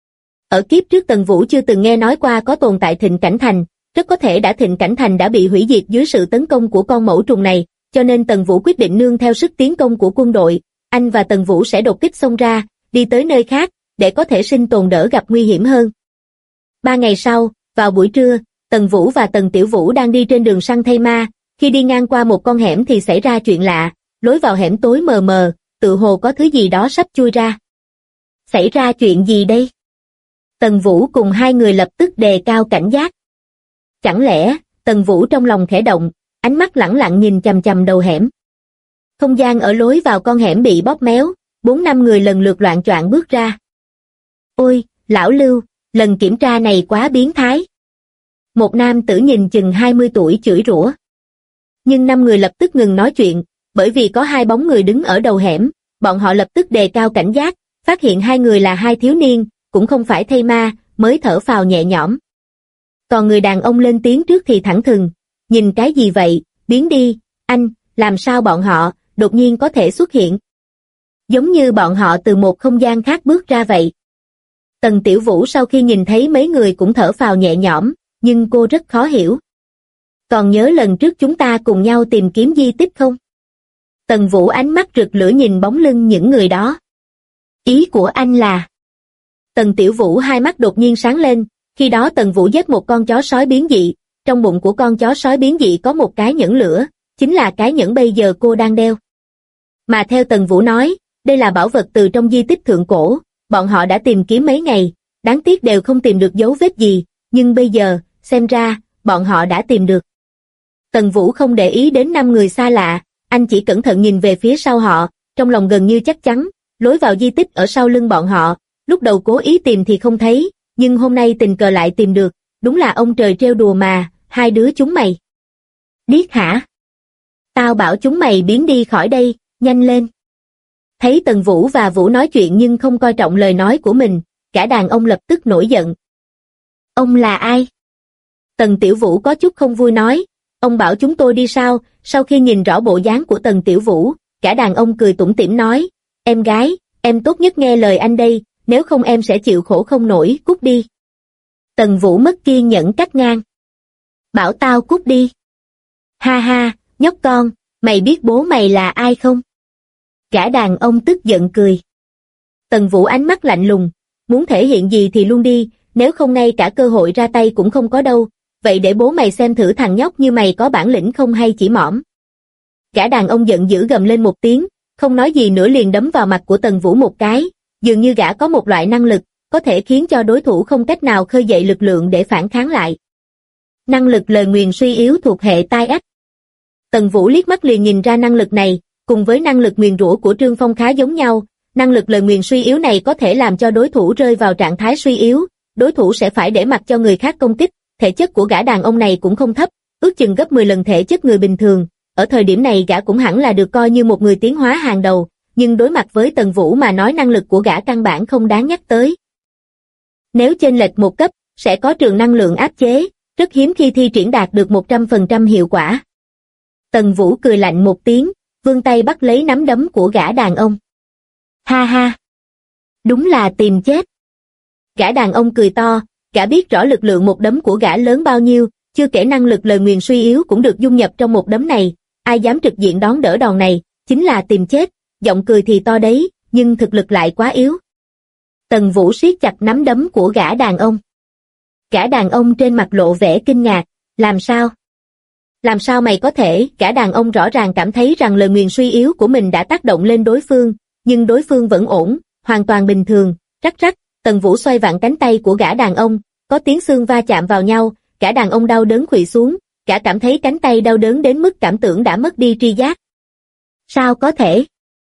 Ở kiếp trước Tần Vũ chưa từng nghe nói qua có tồn tại Thịnh Cảnh Thành, rất có thể Thịnh Cảnh Thành đã bị hủy diệt dưới sự tấn công của con mẫu trùng này, cho nên Tần Vũ quyết định nương theo sức tiến công của quân đội, anh và Tần Vũ sẽ đột kích xông ra, đi tới nơi khác, để có thể sinh tồn đỡ gặp nguy hiểm hơn. 3 ngày sau, vào buổi trưa, Tần Vũ và Tần Tiểu Vũ đang đi trên đường săn thây ma, khi đi ngang qua một con hẻm thì xảy ra chuyện lạ, lối vào hẻm tối mờ mờ, tự hồ có thứ gì đó sắp chui ra. Xảy ra chuyện gì đây? Tần Vũ cùng hai người lập tức đề cao cảnh giác. Chẳng lẽ, Tần Vũ trong lòng khẽ động, ánh mắt lẳng lặng nhìn chằm chằm đầu hẻm. Không gian ở lối vào con hẻm bị bóp méo, 4-5 người lần lượt loạng choạng bước ra. Ôi, lão Lưu, lần kiểm tra này quá biến thái. Một nam tử nhìn chừng 20 tuổi chửi rủa. Nhưng 5 người lập tức ngừng nói chuyện, bởi vì có 2 bóng người đứng ở đầu hẻm, bọn họ lập tức đề cao cảnh giác, phát hiện 2 người là 2 thiếu niên, cũng không phải thây ma, mới thở phào nhẹ nhõm. Còn người đàn ông lên tiếng trước thì thẳng thừng, nhìn cái gì vậy, biến đi, anh, làm sao bọn họ, đột nhiên có thể xuất hiện. Giống như bọn họ từ một không gian khác bước ra vậy. Tần Tiểu Vũ sau khi nhìn thấy mấy người cũng thở phào nhẹ nhõm, nhưng cô rất khó hiểu. Còn nhớ lần trước chúng ta cùng nhau tìm kiếm di tích không? Tần Vũ ánh mắt rực lửa nhìn bóng lưng những người đó. Ý của anh là... Tần Tiểu Vũ hai mắt đột nhiên sáng lên, khi đó Tần Vũ giết một con chó sói biến dị, trong bụng của con chó sói biến dị có một cái nhẫn lửa, chính là cái nhẫn bây giờ cô đang đeo. Mà theo Tần Vũ nói, đây là bảo vật từ trong di tích thượng cổ, bọn họ đã tìm kiếm mấy ngày, đáng tiếc đều không tìm được dấu vết gì, nhưng bây giờ, xem ra, bọn họ đã tìm được. Tần Vũ không để ý đến 5 người xa lạ, anh chỉ cẩn thận nhìn về phía sau họ, trong lòng gần như chắc chắn, lối vào di tích ở sau lưng bọn họ, lúc đầu cố ý tìm thì không thấy, nhưng hôm nay tình cờ lại tìm được, đúng là ông trời trêu đùa mà, hai đứa chúng mày. Điếc hả? Tao bảo chúng mày biến đi khỏi đây, nhanh lên. Thấy Tần Vũ và Vũ nói chuyện nhưng không coi trọng lời nói của mình, cả đàn ông lập tức nổi giận. Ông là ai? Tần Tiểu Vũ có chút không vui nói, ông bảo chúng tôi đi sao? Sau khi nhìn rõ bộ dáng của Tần Tiểu Vũ, cả đàn ông cười tủm tỉm nói, em gái, em tốt nhất nghe lời anh đây, nếu không em sẽ chịu khổ không nổi, cút đi. Tần Vũ mất kiên nhẫn cắt ngang. Bảo tao cút đi. Ha ha, nhóc con, mày biết bố mày là ai không? Cả đàn ông tức giận cười. Tần Vũ ánh mắt lạnh lùng, muốn thể hiện gì thì luôn đi, nếu không ngay cả cơ hội ra tay cũng không có đâu, vậy để bố mày xem thử thằng nhóc như mày có bản lĩnh không hay chỉ mỏm. Cả đàn ông giận dữ gầm lên một tiếng, không nói gì nữa liền đấm vào mặt của Tần Vũ một cái, dường như gã có một loại năng lực, có thể khiến cho đối thủ không cách nào khơi dậy lực lượng để phản kháng lại. Năng lực lời nguyền suy yếu thuộc hệ tai ách. Tần Vũ liếc mắt liền nhìn ra năng lực này, cùng với năng lực nguyền rủa của Trương Phong khá giống nhau, năng lực lời nguyền suy yếu này có thể làm cho đối thủ rơi vào trạng thái suy yếu, đối thủ sẽ phải để mặc cho người khác công kích, thể chất của gã đàn ông này cũng không thấp, ước chừng gấp 10 lần thể chất người bình thường, ở thời điểm này gã cũng hẳn là được coi như một người tiến hóa hàng đầu, nhưng đối mặt với Tần Vũ mà nói năng lực của gã căn bản không đáng nhắc tới. Nếu chênh lệch một cấp, sẽ có trường năng lượng áp chế, rất hiếm khi thi triển đạt được 100% hiệu quả. Tần Vũ cười lạnh một tiếng, vươn tay bắt lấy nắm đấm của gã đàn ông. Ha ha! Đúng là tìm chết! Gã đàn ông cười to, gã biết rõ lực lượng một đấm của gã lớn bao nhiêu, chưa kể năng lực lời nguyền suy yếu cũng được dung nhập trong một đấm này, ai dám trực diện đón đỡ đòn này, chính là tìm chết, giọng cười thì to đấy, nhưng thực lực lại quá yếu. Tần Vũ siết chặt nắm đấm của gã đàn ông. Gã đàn ông trên mặt lộ vẻ kinh ngạc, làm sao? Làm sao mày có thể? Gã đàn ông rõ ràng cảm thấy rằng lời nguyền suy yếu của mình đã tác động lên đối phương, nhưng đối phương vẫn ổn, hoàn toàn bình thường, rắc rắc, Tần Vũ xoay vặn cánh tay của gã đàn ông, có tiếng xương va chạm vào nhau, gã đàn ông đau đớn khuỵu xuống, gã cảm thấy cánh tay đau đớn đến mức cảm tưởng đã mất đi tri giác. Sao có thể?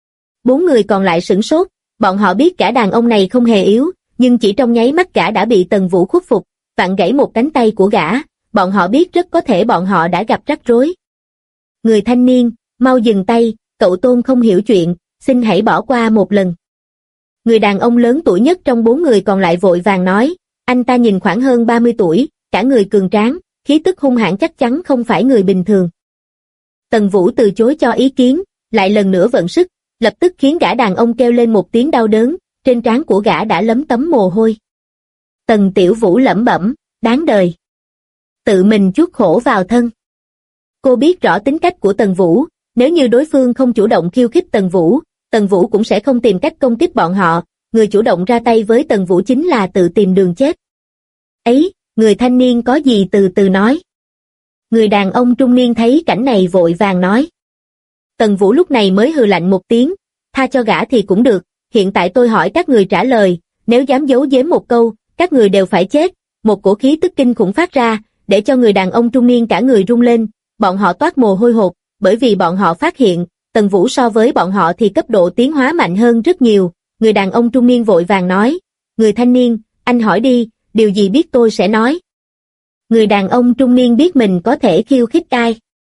4 người còn lại sửng sốt, bọn họ biết gã đàn ông này không hề yếu, nhưng chỉ trong nháy mắt gã đã bị Tần Vũ khuất phục, vặn gãy một cánh tay của gã, bọn họ biết rất có thể bọn họ đã gặp rắc rối. Người thanh niên, mau dừng tay, cậu Tôn không hiểu chuyện, xin hãy bỏ qua một lần. Người đàn ông lớn tuổi nhất trong 4 người còn lại vội vàng nói, anh ta nhìn khoảng hơn 30 tuổi, cả người cường tráng, khí tức hung hãn chắc chắn không phải người bình thường. Tần Vũ từ chối cho ý kiến, lại lần nữa vận sức, lập tức khiến gã đàn ông kêu lên một tiếng đau đớn, trên trán của gã đã lấm tấm mồ hôi. Tần Tiểu Vũ lẩm bẩm, đáng đời. Tự mình chuốc khổ vào thân. Cô biết rõ tính cách của Tần Vũ, nếu như đối phương không chủ động khiêu khích Tần Vũ cũng sẽ không tìm cách công kích bọn họ, người chủ động ra tay với Tần Vũ chính là tự tìm đường chết. Ấy, người thanh niên có gì từ từ nói. Người đàn ông trung niên thấy cảnh này vội vàng nói. Tần Vũ lúc này mới hừ lạnh một tiếng, tha cho gã thì cũng được, hiện tại tôi hỏi các người trả lời, nếu dám giấu giếm một câu, các người đều phải chết, một cổ khí tức kinh khủng phát ra, để cho người đàn ông trung niên cả người rung lên, bọn họ toát mồ hôi hột, bởi vì bọn họ phát hiện, Tần Vũ so với bọn họ thì cấp độ tiến hóa mạnh hơn rất nhiều. Người đàn ông trung niên vội vàng nói, người thanh niên, anh hỏi đi, điều gì biết tôi sẽ nói. Người đàn ông trung niên biết mình có thể khiêu khích ai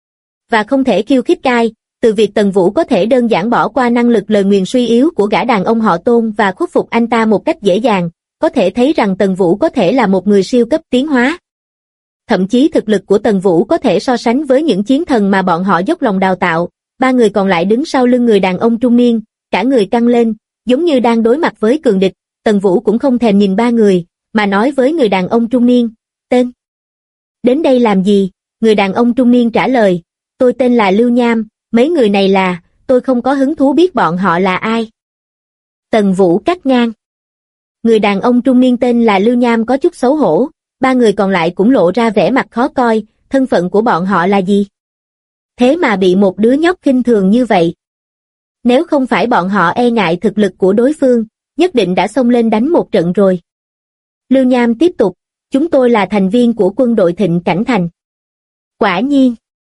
và không thể khiêu khích ai, từ việc Tần Vũ có thể đơn giản bỏ qua năng lực lời nguyền suy yếu của gã đàn ông họ Tôn và khuất phục anh ta một cách dễ dàng, có thể thấy rằng Tần Vũ có thể là một người siêu cấp tiến hóa. Thậm chí thực lực của Tần Vũ có thể so sánh với những chiến thần mà bọn họ dốc lòng đào tạo. Ba người còn lại đứng sau lưng người đàn ông trung niên, cả người căng lên, giống như đang đối mặt với cường địch. Tần Vũ cũng không thèm nhìn ba người, mà nói với người đàn ông trung niên, tên. Đến đây làm gì? Người đàn ông trung niên trả lời, tôi tên là Lưu Nham, mấy người này là, tôi không có hứng thú biết bọn họ là ai. Tần Vũ cắt ngang. Người đàn ông trung niên tên là Lưu Nham có chút xấu hổ, ba người còn lại cũng lộ ra vẻ mặt khó coi, thân phận của bọn họ là gì? Thế mà bị một đứa nhóc khinh thường như vậy. Nếu không phải bọn họ e ngại thực lực của đối phương, nhất định đã xông lên đánh một trận rồi. Lưu Nham tiếp tục, chúng tôi là thành viên của quân đội Thịnh Cảnh Thành. Quả nhiên.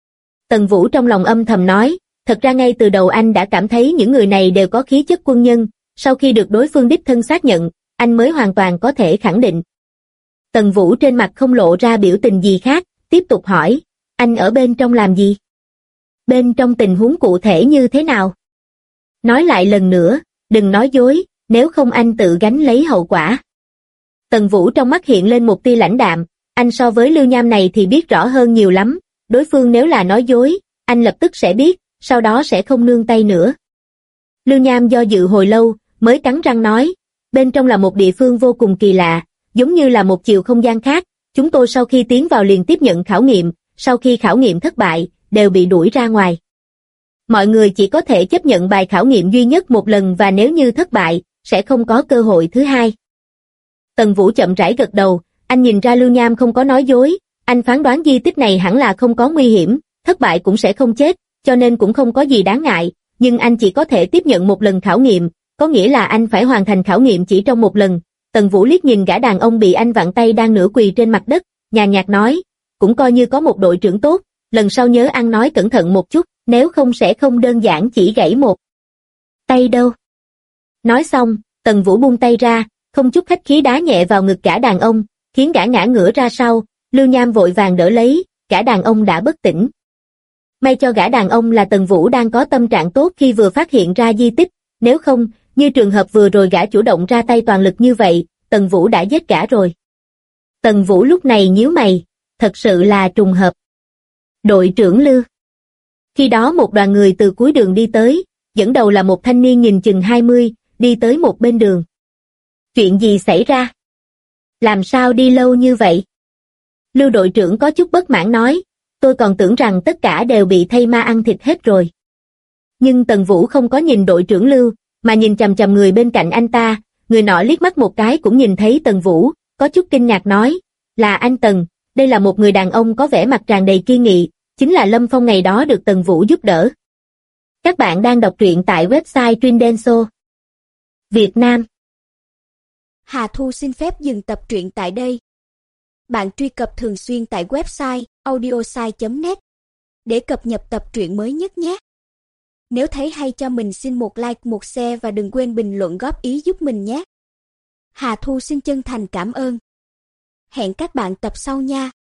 Tần Vũ trong lòng âm thầm nói, thật ra ngay từ đầu anh đã cảm thấy những người này đều có khí chất quân nhân, sau khi được đối phương đích thân xác nhận, anh mới hoàn toàn có thể khẳng định. Tần Vũ trên mặt không lộ ra biểu tình gì khác, tiếp tục hỏi, anh ở bên trong làm gì? Bên trong tình huống cụ thể như thế nào? Nói lại lần nữa, đừng nói dối, nếu không anh tự gánh lấy hậu quả. Tần Vũ trong mắt hiện lên một tia lãnh đạm, anh so với Lưu Nham này thì biết rõ hơn nhiều lắm, đối phương nếu là nói dối, anh lập tức sẽ biết, sau đó sẽ không nương tay nữa. Lưu Nham do dự hồi lâu, mới cắn răng nói, bên trong là một địa phương vô cùng kỳ lạ, giống như là một chiều không gian khác, chúng tôi sau khi tiến vào liền tiếp nhận khảo nghiệm, sau khi khảo nghiệm thất bại, đều bị đuổi ra ngoài. Mọi người chỉ có thể chấp nhận bài khảo nghiệm duy nhất một lần và nếu như thất bại, sẽ không có cơ hội thứ hai. Tần Vũ chậm rãi gật đầu, anh nhìn ra Lưu Nham không có nói dối, anh phán đoán di tích này hẳn là không có nguy hiểm, thất bại cũng sẽ không chết, cho nên cũng không có gì đáng ngại, nhưng anh chỉ có thể tiếp nhận một lần khảo nghiệm, có nghĩa là anh phải hoàn thành khảo nghiệm chỉ trong một lần. Tần Vũ liếc nhìn gã đàn ông bị anh vặn tay đang nửa quỳ trên mặt đất, nhàn nhạt nói, cũng coi như có một đội trưởng tốt, lần sau nhớ ăn nói cẩn thận một chút, nếu không sẽ không đơn giản chỉ gãy một tay đâu. Nói xong, Tần Vũ buông tay ra, không chút khách khí đá nhẹ vào ngực gã đàn ông, khiến gã ngã ngửa ra sau, Lưu Nham vội vàng đỡ lấy, gã đàn ông đã bất tỉnh. May cho gã đàn ông là Tần Vũ đang có tâm trạng tốt khi vừa phát hiện ra di tích, nếu không, như trường hợp vừa rồi gã chủ động ra tay toàn lực như vậy, Tần Vũ đã giết gã rồi. Tần Vũ lúc này nhíu mày, thật sự là trùng hợp. Đội trưởng Lưu. Khi đó một đoàn người từ cuối đường đi tới, dẫn đầu là một thanh niên nhìn chừng 20, đi tới một bên đường. Chuyện gì xảy ra? Làm sao đi lâu như vậy? Lưu đội trưởng có chút bất mãn nói, tôi còn tưởng rằng tất cả đều bị thây ma ăn thịt hết rồi. Nhưng Tần Vũ không có nhìn đội trưởng Lưu, mà nhìn chằm chằm người bên cạnh anh ta, người nọ liếc mắt một cái cũng nhìn thấy Tần Vũ, có chút kinh ngạc nói, là anh Tần, đây là một người đàn ông có vẻ mặt tràn đầy kiên nghị, chính là Lâm Phong ngày đó được Tần Vũ giúp đỡ. Các bạn đang đọc truyện tại website Trindenso Việt Nam. Hà Thu xin phép dừng tập truyện tại đây. Bạn truy cập thường xuyên tại website audiosai.net để cập nhật tập truyện mới nhất nhé. Nếu thấy hay cho mình xin một like, một share và đừng quên bình luận góp ý giúp mình nhé. Hà Thu xin chân thành cảm ơn. Hẹn các bạn tập sau nha.